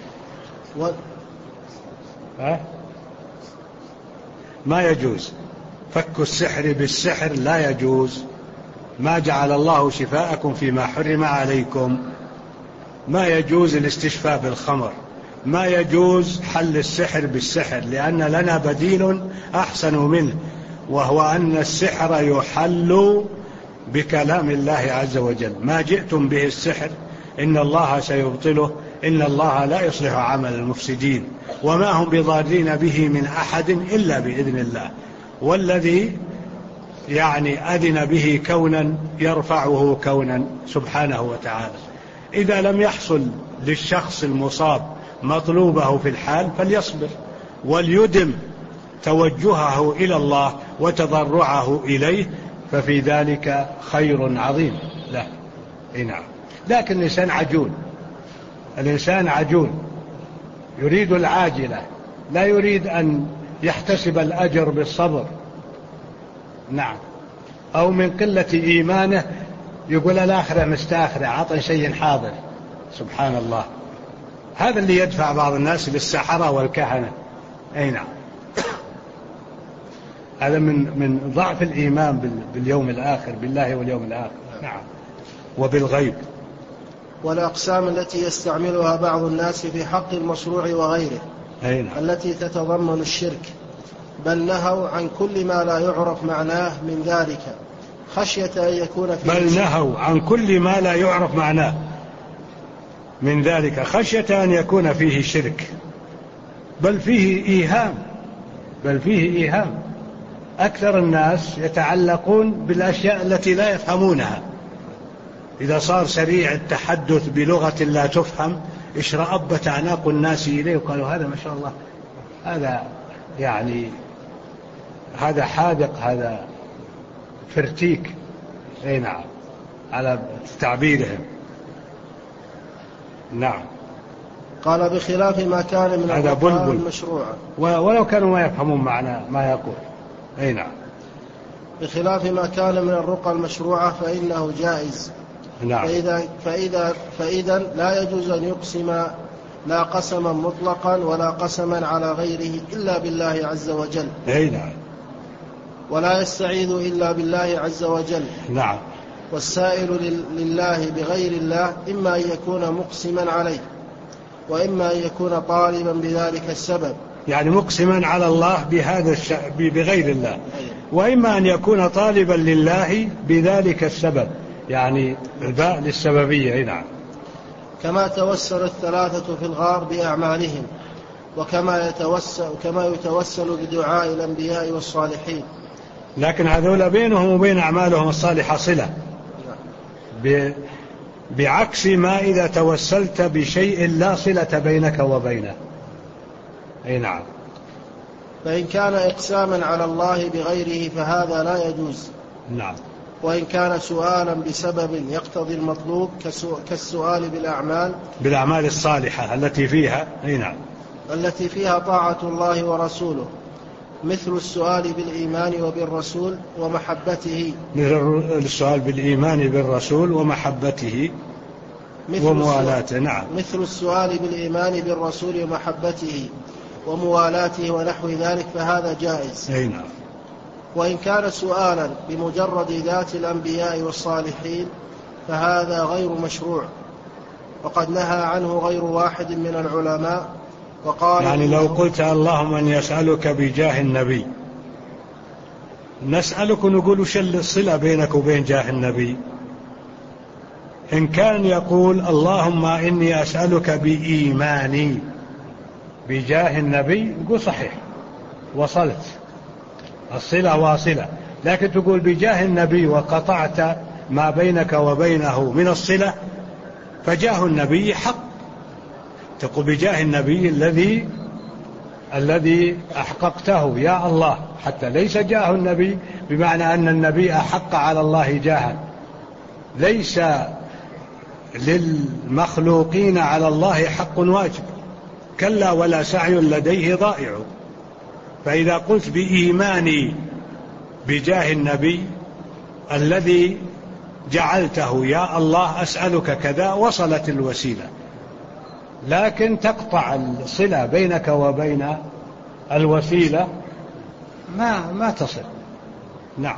ما يجوز فك السحر بالسحر، لا يجوز. ما جعل الله شفاءكم فيما حرم عليكم. ما يجوز الاستشفاء بالخمر، ما يجوز حل السحر بالسحر، لأن لنا بديل أحسن منه، وهو أن السحر يحل بكلام الله عز وجل. ما جئتم به السحر إن الله سيبطله، إن الله لا يصلح عمل المفسدين، وما هم بضارين به من أحد إلا بإذن الله. والذي يعني أذن به كونا يرفعه كونا سبحانه وتعالى. إذا لم يحصل للشخص المصاب مطلوبه في الحال فليصبر وليدم توجهه إلى الله وتضرعه إليه، ففي ذلك خير عظيم له. نعم. لكن الإنسان عجول يريد العاجلة، لا يريد أن يحتسب الأجر بالصبر. نعم. أو من قلة إيمانه يقول الآخرة مستآخرة، عطن شيء حاضر. سبحان الله. هذا اللي يدفع بعض الناس للسحرة والكهنة. نعم. هذا من ضعف الإيمان باليوم الآخر، بالله واليوم الآخر. نعم. وبالغيب. والأقسام التي يستعملها بعض الناس في حق المشروع وغيره، نعم. التي تتضمن الشرك، بل نهوا عن كل ما لا يعرف معناه من ذلك خشية أن يكون فيه بل نهوا عن كل ما لا يعرف معناه من ذلك خشية أن يكون فيه شرك، بل فيه إيهام بل فيه إيهام. أكثر الناس يتعلقون بالأشياء التي لا يفهمونها. إذا صار سريع التحدث بلغة لا تفهم اشرأبت أعناق الناس إليه وقالوا هذا ما شاء الله، هذا يعني هذا حاذق، هذا فرتيك. أي نعم، على تعبيرهم. نعم. قال بخلاف ما كان من الرقى المشروعة، ولو كانوا ما يفهمون معنى ما يقول. أي نعم. بخلاف ما كان من الرقى المشروعة فإنه جائز. نعم. فإذا لا يجوز أن يقسم لا قسما مطلقا ولا قسما على غيره إلا بالله عز وجل. أي نعم. ولا يستعيذ إلا بالله عز وجل. نعم. والسائل لله بغير الله إما أن يكون مقسما عليه وإما أن يكون طالبا بذلك السبب، يعني مقسما على الله بغير الله، وإما أن يكون طالبا لله بذلك السبب، يعني الباء للسببية. نعم. كما توسل الثلاثة في الغار بأعمالهم، وكما يتوسل بدعاء الأنبياء والصالحين. لكن هذول بينهم وبين أعمالهم الصالحة صلة، بعكس ما إذا توسلت بشيء لا صلة بينك وبينه. أي نعم. فإن كان إقساما على الله بغيره فهذا لا يجوز. نعم. وإن كان سؤالا بسبب يقتضي المطلوب كالسؤال بالأعمال الصالحة التي فيها. أي نعم. التي فيها طاعة الله ورسوله، مثل السؤال بالإيمان وبالرسول ومحبته، مثل السؤال بالإيمان بالرسول ومحبته وموالاته. نعم. مثل السؤال بالإيمان بالرسول ومحبته وموالاته ونحو ذلك فهذا جائز. أي نعم. وإن كان سؤالا بمجرد ذات الأنبياء والصالحين فهذا غير مشروع، وقد نهى عنه غير واحد من العلماء وقال يعني لو قلت اللهم أن يسألك بجاه النبي، نسألك نقول وش الصلة بينك وبين جاه النبي؟ إن كان يقول اللهم إني أسألك بإيماني بجاه النبي نقول صحيح، وصلت، الصلة واصلة. لكن تقول بجاه النبي وقطعت ما بينك وبينه من الصلة، فجاه النبي حق. تقول بجاه النبي الذي أحققته يا الله، حتى ليس جاه النبي بمعنى أن النبي أحق على الله جاها. ليس للمخلوقين على الله حق واجب، كلا ولا سعي لديه ضائع. فإذا قلت بإيماني بجاه النبي الذي جعلته يا الله أسألك كذا، وصلت الوسيلة. لكن تقطع الصلة بينك وبين الوسيلة ما تصل. نعم.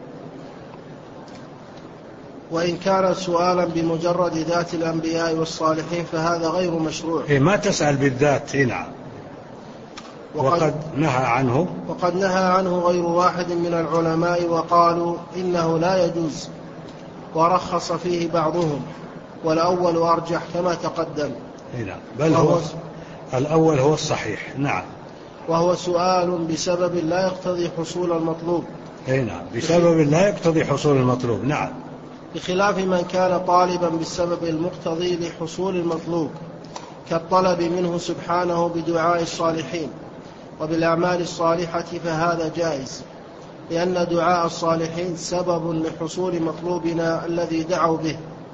وإن كان سؤالا بمجرد ذات الأنبياء والصالحين فهذا غير مشروع. ما تسأل بالذات. نعم. وقد نهى عنه غير واحد من العلماء وقالوا إنه لا يجوز، ورخص فيه بعضهم، والأول أرجح كما تقدم. نعم. بل الأول هو الصحيح. نعم. وهو سؤال بسبب لا يقتضي حصول المطلوب. نعم. بسبب لا يقتضي حصول المطلوب. نعم. بخلاف من كان طالبا بالسبب المقتضي لحصول المطلوب، كالطلب منه سبحانه بدعاء الصالحين وبالأعمال الصالحة، فهذا جائز، لأن دعاء الصالحين سبب لحصول مطلوبنا الذي دعوا به،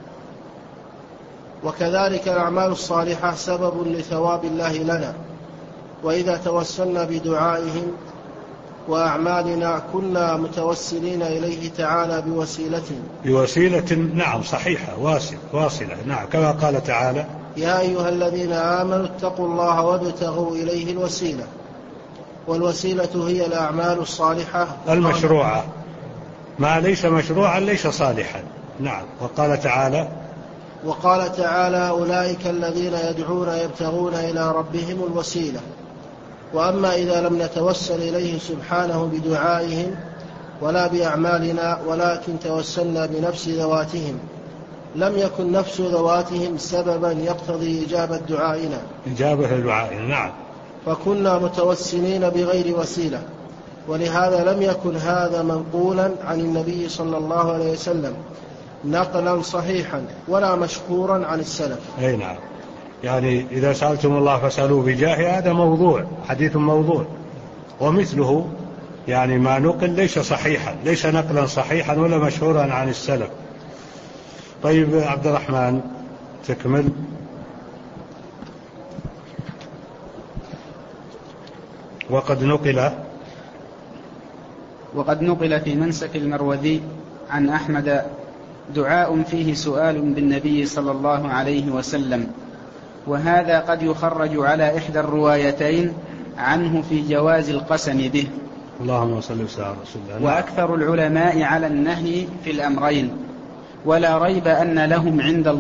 وكذلك الأعمال الصالحة سبب لثواب الله لنا. وإذا توسلنا بدعائهم وأعمالنا كنا متوسلين إليه تعالى بوسيلة. نعم صحيحة، واصلة. نعم. كما قال تعالى يا أيها الذين آمنوا اتقوا الله وابتغوا إليه الوسيلة، والوسيلة هي الأعمال الصالحة المشروعة، ما ليس مشروعا ليس صالحا. نعم. وقال تعالى أولئك الذين يدعون يبتغون إلى ربهم الوسيلة. وأما إذا لم نتوسل إليه سبحانه بدعائهم ولا بأعمالنا، ولكن توسلنا بنفس ذواتهم، لم يكن نفس ذواتهم سببا يقتضي إجابة دعائنا. نعم. فكنا متوسلين بغير وسيلة، ولهذا لم يكن هذا منقولا عن النبي صلى الله عليه وسلم نقلا صحيحا ولا مشهورا عن السلف. أي نعم، يعني إذا سألتم الله فاسألوا بجاه، هذا موضوع، حديث موضوع، ومثله يعني ما نقل ليس صحيحا، ليس نقلا صحيحا ولا مشهورا عن السلف. طيب عبد الرحمن تكمل. وقد نقل في منسك المروذي عن أحمد دعاء فيه سؤال بالنبي صلى الله عليه وسلم، وهذا قد يخرج على إحدى الروايتين عنه في جواز القسم به. اللهم صل وسلم على رسول الله. وأكثر العلماء على النهي في الأمرين، ولا ريب أن لهم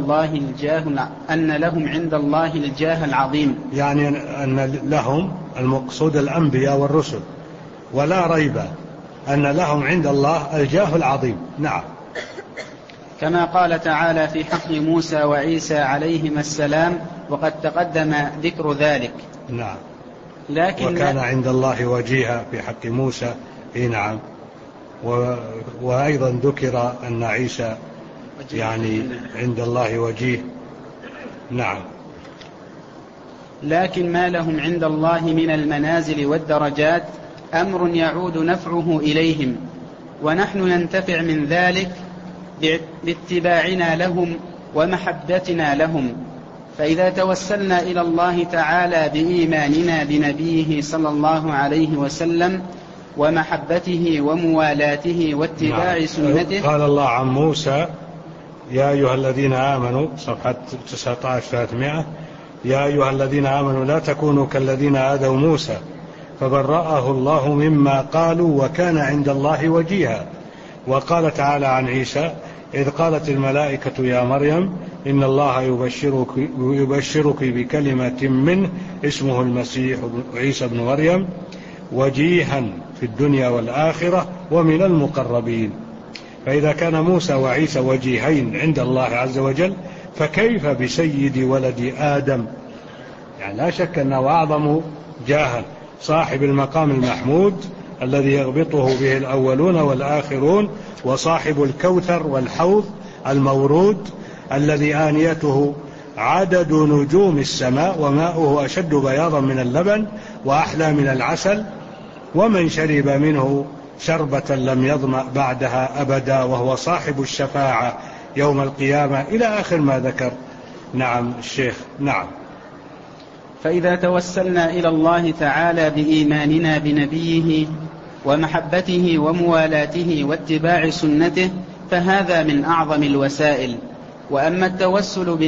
عند الله الجاه العظيم، يعني أن لهم المقصود الأنبياء والرسل، ولا ريب أن لهم عند الله الجاه العظيم. نعم، كما قال تعالى في حق موسى وعيسى عليهما السلام، وقد تقدم ذكر ذلك. نعم، لكن وكان عند الله وجيها في حق موسى. نعم، وأيضا ذكر أن عيسى يعني عند الله وجيه. نعم، لكن ما لهم عند الله من المنازل والدرجات أمر يعود نفعه إليهم، ونحن ننتفع من ذلك باتباعنا لهم ومحبتنا لهم. فإذا توسلنا إلى الله تعالى بإيماننا بنبيه صلى الله عليه وسلم ومحبته وموالاته واتباع سنته. قال الله عن موسى: يا أيها الذين آمنوا، صفحة 19-300: يا أيها الذين آمنوا لا تكونوا كالذين آذوا موسى فبرأه الله مما قالوا وكان عند الله وجيها. وقال تعالى عن عيسى: إذ قالت الملائكة يا مريم إن الله يبشرك بكلمة منه اسمه المسيح عيسى بن مريم وجيها في الدنيا والآخرة ومن المقربين. فإذا كان موسى وعيسى وجيهين عند الله عز وجل، فكيف بسيد ولد آدم؟ يعني لا شك أنه أعظم جاها، صاحب المقام المحمود الذي يغبطه به الأولون والآخرون، وصاحب الكوثر والحوض المورود الذي آنيته عدد نجوم السماء وماؤه أشد بياضا من اللبن وأحلى من العسل، ومن شرب منه شربة لم يظمأ بعدها أبدا، وهو صاحب الشفاعة يوم القيامة، إلى آخر ما ذكر. نعم الشيخ. نعم، فإذا توسلنا إلى الله تعالى بإيماننا بنبيه ومحبته وموالاته واتباع سنته فهذا من أعظم الوسائل. وأما التوسل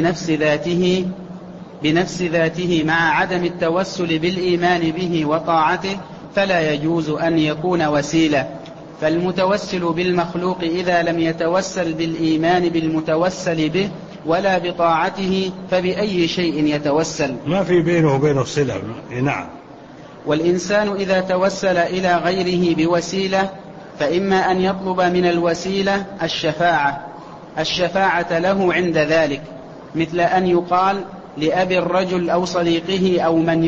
بنفس ذاته مع عدم التوسل بالإيمان به وطاعته فلا يجوز أن يكون وسيلة. فالمتوسل بالمخلوق إذا لم يتوسل بالإيمان بالمتوسل به ولا بطاعته فبأي شيء يتوسل؟ ما في بينه وبينه صلة. نعم. والإنسان إذا توسل إلى غيره بوسيلة فإما أن يطلب من الوسيلة الشفاعة له عند ذلك، مثل أن يقال لأبي الرجل أو صديقه أو من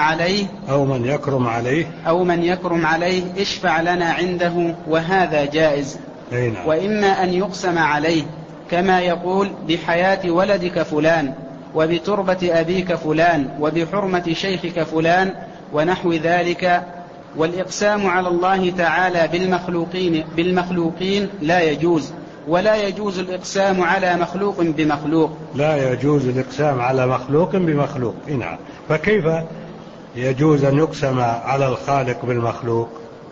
يكرم عليه اشفع لنا عنده، وهذا جائز. وإما أن يقسم عليه، كما يقول بحياة ولدك فلان وبتربة أبيك فلان وبحرمة شيخك فلان ونحو ذلك. والإقسام على الله تعالى بالمخلوقين لا يجوز، ولا يجوز الإقسام على مخلوق بمخلوق. لا يجوز الإقسام على مخلوق بمخلوق. نعم. فكيف يجوز أن يقسم على الخالق بالمخلوق؟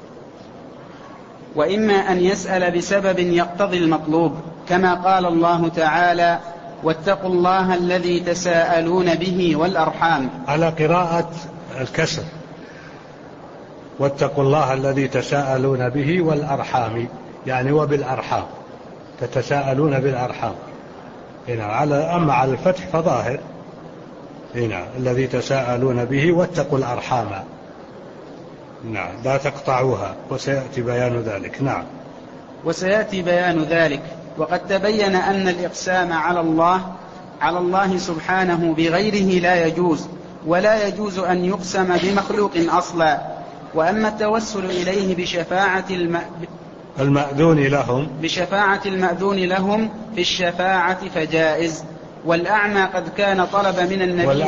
وإما أن يسأل بسبب يقتضي المطلوب، كما قال الله تعالى: واتقوا الله الذي تساءلون به والأرحام، على قراءة الكسر، واتقوا الله الذي تساءلون به والأرحام، يعني وبالأرحام، تتساءلون بالأرحام. أما على الفتح فظاهر. الذي تساءلون به واتقوا الأرحام. نعم، لا تقطعوها، وسيأتي بيان ذلك. نعم، وسيأتي بيان ذلك. وقد تبين أن الإقسام على الله سبحانه بغيره لا يجوز، ولا يجوز أن يقسم بمخلوق أصلا. وأما التوسل إليه بشفاعة المأذون لهم في الشفاعة فجائز. والأعمى قد كان طلب من النبي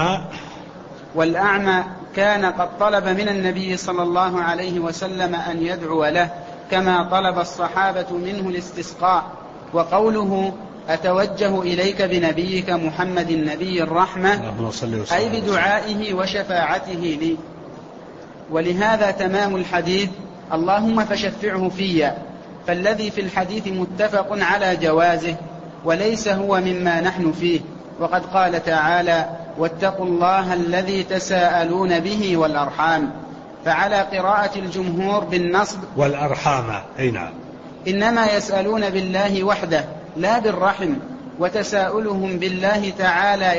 قد طلب من النبي صلى الله عليه وسلم أن يدعو له كما طلب الصحابة منه الاستسقاء. وقوله أتوجه إليك بنبيك محمد نبي الرحمة أي بدعائه وشفاعته لي. ولهذا تمام الحديث اللهم فشفعه فيا، فالذي في الحديث متفق على جوازه وليس هو مما نحن فيه. وقد قال تعالى واتقوا الله الذي تساءلون به والأرحام. فعلى قراءة الجمهور بالنصب والأرحام نعم، إنما يسألون بالله وحده لا بالرحم. وتساؤلهم بالله تعالى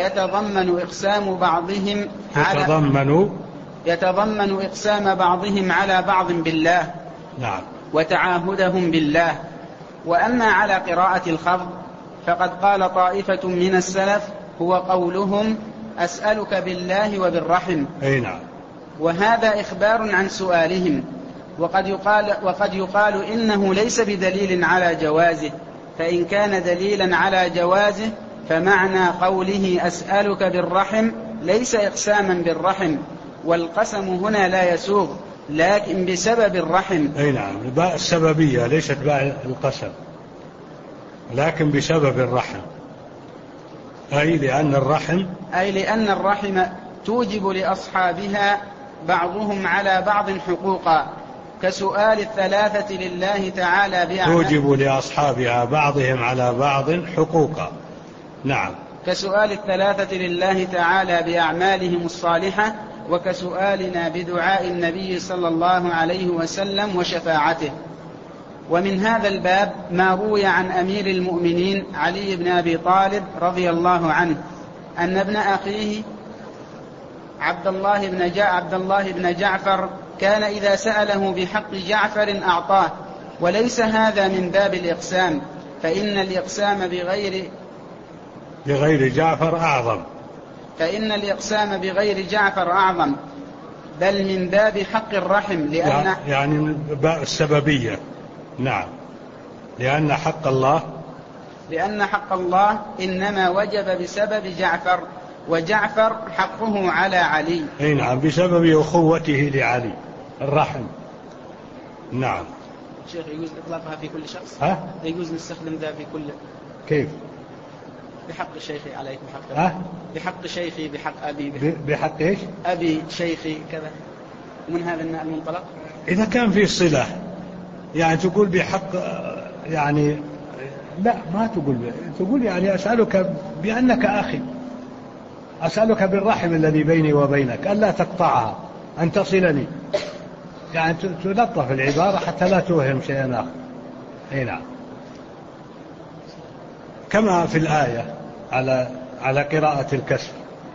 يتضمن إقسام بعضهم على بعض بالله نعم، وتعاهدهم بالله. وأما على قراءة الخفض فقد قال طائفة من السلف هو قولهم أسألك بالله وبالرحم نعم، وهذا إخبار عن سؤالهم. وقد يقال إنه ليس بدليل على جوازه، فإن كان دليلا على جوازه فمعنى قوله أسألك بالرحم ليس إقساما بالرحم، والقسم هنا لا يسوغ لكن بسبب الرحم. نعم، باء السببية ليست باء القسم، لكن بسبب الرحم، أي لأن الرحم توجب لأصحابها بعضهم على بعض حقوقا كسؤال الثلاثة لله تعالى توجب لأصحابها بعضهم على بعض حقوقا نعم، كسؤال الثلاثة لله تعالى بأعمالهم الصالحة، وكسؤالنا بدعاء النبي صلى الله عليه وسلم وشفاعته. ومن هذا الباب ما روي عن أمير المؤمنين علي بن أبي طالب رضي الله عنه أن ابن أخيه عبد الله بن جعفر كان إذا سأله بحق جعفر أعطاه، وليس هذا من باب الإقسام، فإن الإقسام بغير جعفر أعظم، بل من باب حق الرحم، يعني من باب السببية نعم، لأن حق الله إنما وجب بسبب جعفر، وجعفر حقه على علي نعم، بسبب أخوته لعلي الرحم نعم. شيخ يجوز إطلاقها في كل شخص؟ يجوز نستخدم ذا في كل؟ كيف؟ بحق شيخي عليكم حق بحق شيخي بحق أبي بحق إيش؟ أبي شيخي كذا، من هذا المنطلق. إذا كان في صلة يعني تقول بحق، يعني لا ما تقول يعني أسألك بأنك أخي، أسألك بالرحم الذي بيني وبينك ألا تقطعها، أن تصلني، يعني تلطف العبارة حتى لا توهم شيئا آخر. نعم، كما في الآية على قراءة الكسر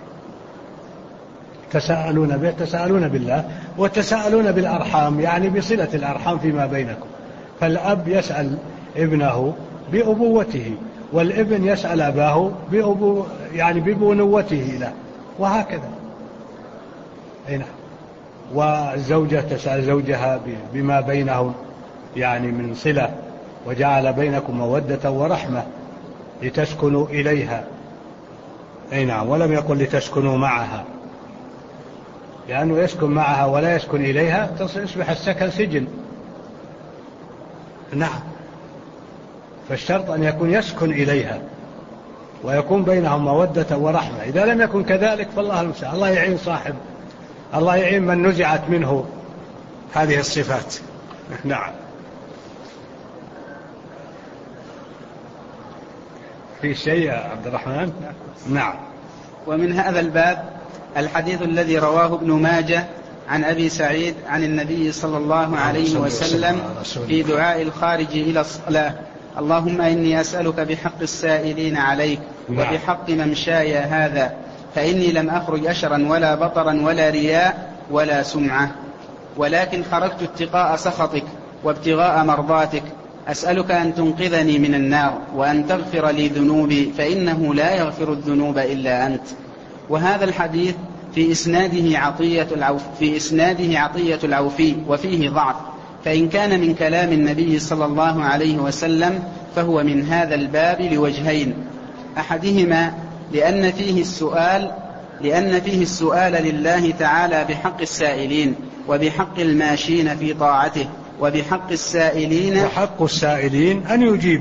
تساءلون بالله وتساءلون بالأرحام، يعني بصلة الأرحام فيما بينكم. فالأب يسأل ابنه بأبوته، والابن يسأل أباه يعني ببنوته له، وهكذا. نعم، والزوجة تسأل زوجها بما بينهم يعني من صلة، وجعل بينكم مودة ورحمة لتسكنوا إليها. نعم، ولم يقل لتسكنوا معها، لأنه يسكن معها ولا يسكن إليها تصبح السكن سجن. نعم، فالشرط أن يكون يسكن إليها ويكون بينهم مودة ورحمة. إذا لم يكن كذلك فالله المستعان، الله يعين صاحب، الله يعين من نزعت منه هذه الصفات. نعم. في شيء يا عبد الرحمن؟ نعم. ومن هذا الباب الحديث الذي رواه ابن ماجه عن أبي سعيد عن النبي صلى الله عليه وسلم في دعاء الخارج إلى الصلاة: اللهم إني أسألك بحق السائلين عليك وبحق ممشاي هذا، فإني لم أخرج أشرا ولا بطرا ولا رياء ولا سمعة، ولكن خرجت اتقاء سخطك وابتغاء مرضاتك، أسألك أن تنقذني من النار وأن تغفر لي ذنوبي، فإنه لا يغفر الذنوب إلا أنت. وهذا الحديث في إسناده عطية العوفي وفيه ضعف، فإن كان من كلام النبي صلى الله عليه وسلم فهو من هذا الباب لوجهين: أحدهما لأن فيه السؤال لله تعالى بحق السائلين وبحق الماشين في طاعته وحق السائلين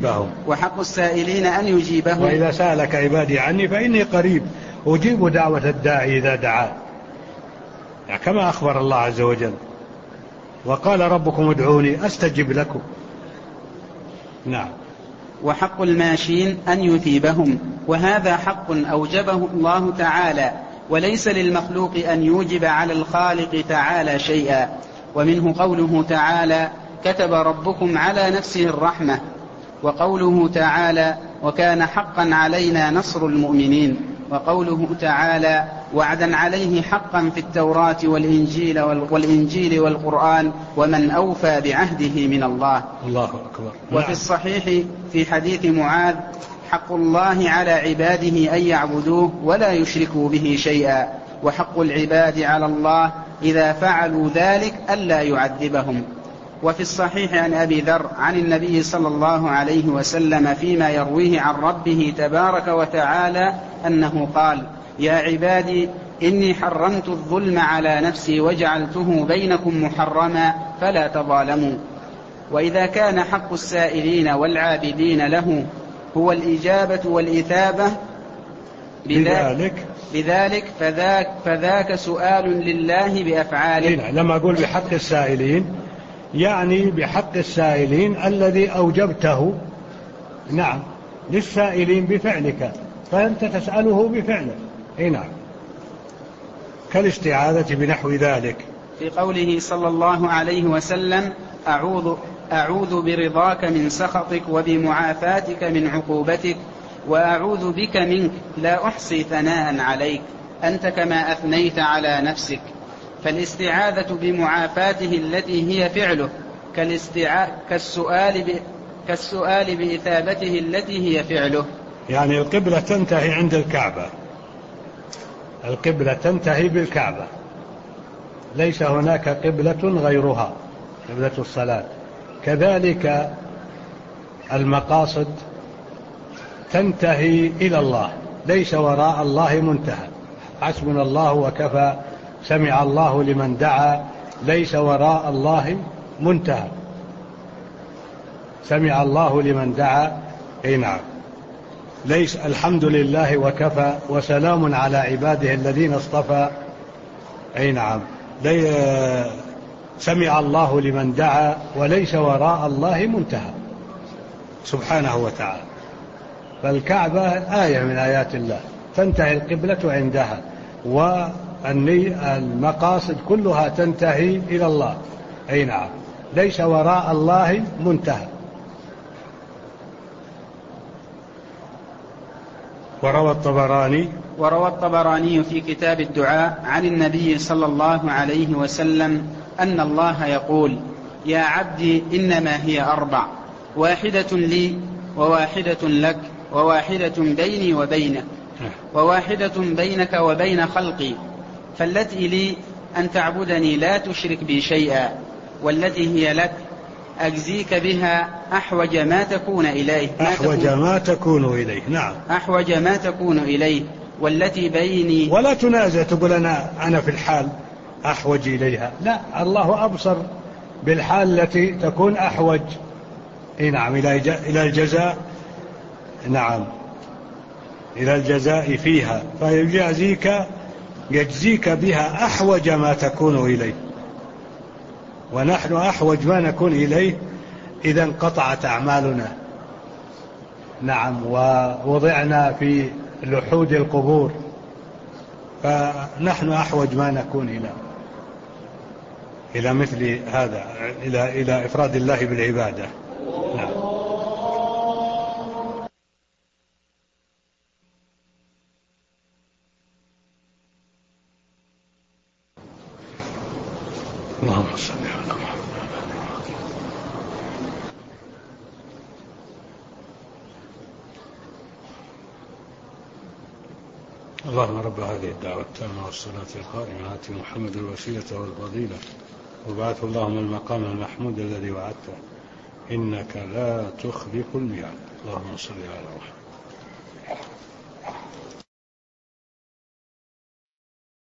أن يجيبهم وإذا سألك عبادي عني فإني قريب أجيب دعوة الداعي إذا دعان، يعني كما أخبر الله عز وجل: وقال ربكم ادعوني أستجب لكم. نعم. وحق الماشين أن يثيبهم، وهذا حق أوجبه الله تعالى، وليس للمخلوق أن يوجب على الخالق تعالى شيئا. ومنه قوله تعالى: كتب ربكم على نفسه الرحمة، وقوله تعالى: وكان حقا علينا نصر المؤمنين، وقوله تعالى: وعدا عليه حقا في التوراة والإنجيل والقرآن، ومن أوفى بعهده من الله. الله أكبر. وفي الصحيح في حديث معاذ: حق الله على عباده أن يعبدوه ولا يشركوا به شيئا، وحق العباد على الله إذا فعلوا ذلك ألا يعذبهم. وفي الصحيح عن أبي ذر عن النبي صلى الله عليه وسلم فيما يرويه عن ربه تبارك وتعالى أنه قال: يا عبادي إني حرمت الظلم على نفسي وجعلته بينكم محرما فلا تظالموا. وإذا كان حق السائلين والعابدين له هو الإجابة والإثابة بذلك فذاك سؤال لله بأفعاله. لما أقول بحق السائلين يعني بحق السائلين الذي أوجبته، نعم، للسائلين بفعلك، فأنت تسأله بفعله. نعم، كالاستعاذة بنحو ذلك. في قوله صلى الله عليه وسلم: أعوذ برضاك من سخطك وبمعافاتك من عقوبتك وأعوذ بك منك لا أحصي ثناء عليك أنت كما أثنيت على نفسك. فالاستعاذة بمعافاته التي هي فعله كالسؤال بإثابته التي هي فعله. يعني القبلة تنتهي عند الكعبة، القبلة تنتهي بالكعبة، ليس هناك قبلة غيرها، قبلة الصلاة. كذلك المقاصد تنتهي إلى الله، ليس وراء الله منتهى. حسبنا الله وكفى، سمع الله لمن دعا، ليس وراء الله منتهى. سمع الله لمن دعا. نعم. ليس الحمد لله وكفى وسلام على عباده الذين اصطفى. نعم. سمع الله لمن دعا وليس وراء الله منتهى سبحانه وتعالى. فالكعبة آية من آيات الله، تنتهي القبلة عندها، والمقاصد كلها تنتهي إلى الله. نعم، ليس وراء الله منتهى. وروى الطبراني في كتاب الدعاء عن النبي صلى الله عليه وسلم أن الله يقول: يا عبدي إنما هي 4، واحدة لي وواحدة لك وواحدة بيني وبينك وواحدة بينك وبين خلقي، فالتي لي أن تعبدني لا تشرك بي شيئا، والتي هي لك أجزيك بها أحوج ما تكون إليه. نعم، أحوج ما تكون إليه. والتي بيني، ولا تنازع تقول أنا في الحال أحوج إليها، لا، الله أبصر بالحال التي تكون أحوج. نعم، إلى الجزاء. نعم، إلى الجزاء فيها، يجزيك بها أحوج ما تكون إليه، ونحن أحوج ما نكون إليه إذا انقطعت أعمالنا. نعم، ووضعنا في لحود القبور، فنحن أحوج ما نكون إلى مثل هذا، إلى إفراد الله بالعبادة. نعم. اللهم صل على محمد. اللهم رب هذه الدعوة التامة والصلاة القائمة آت محمد الوسيلة والفضيلة وابعثه اللهم المقام المحمود الذي وعدته إنك لا تخلف الميعاد. اللهم صل على محمد.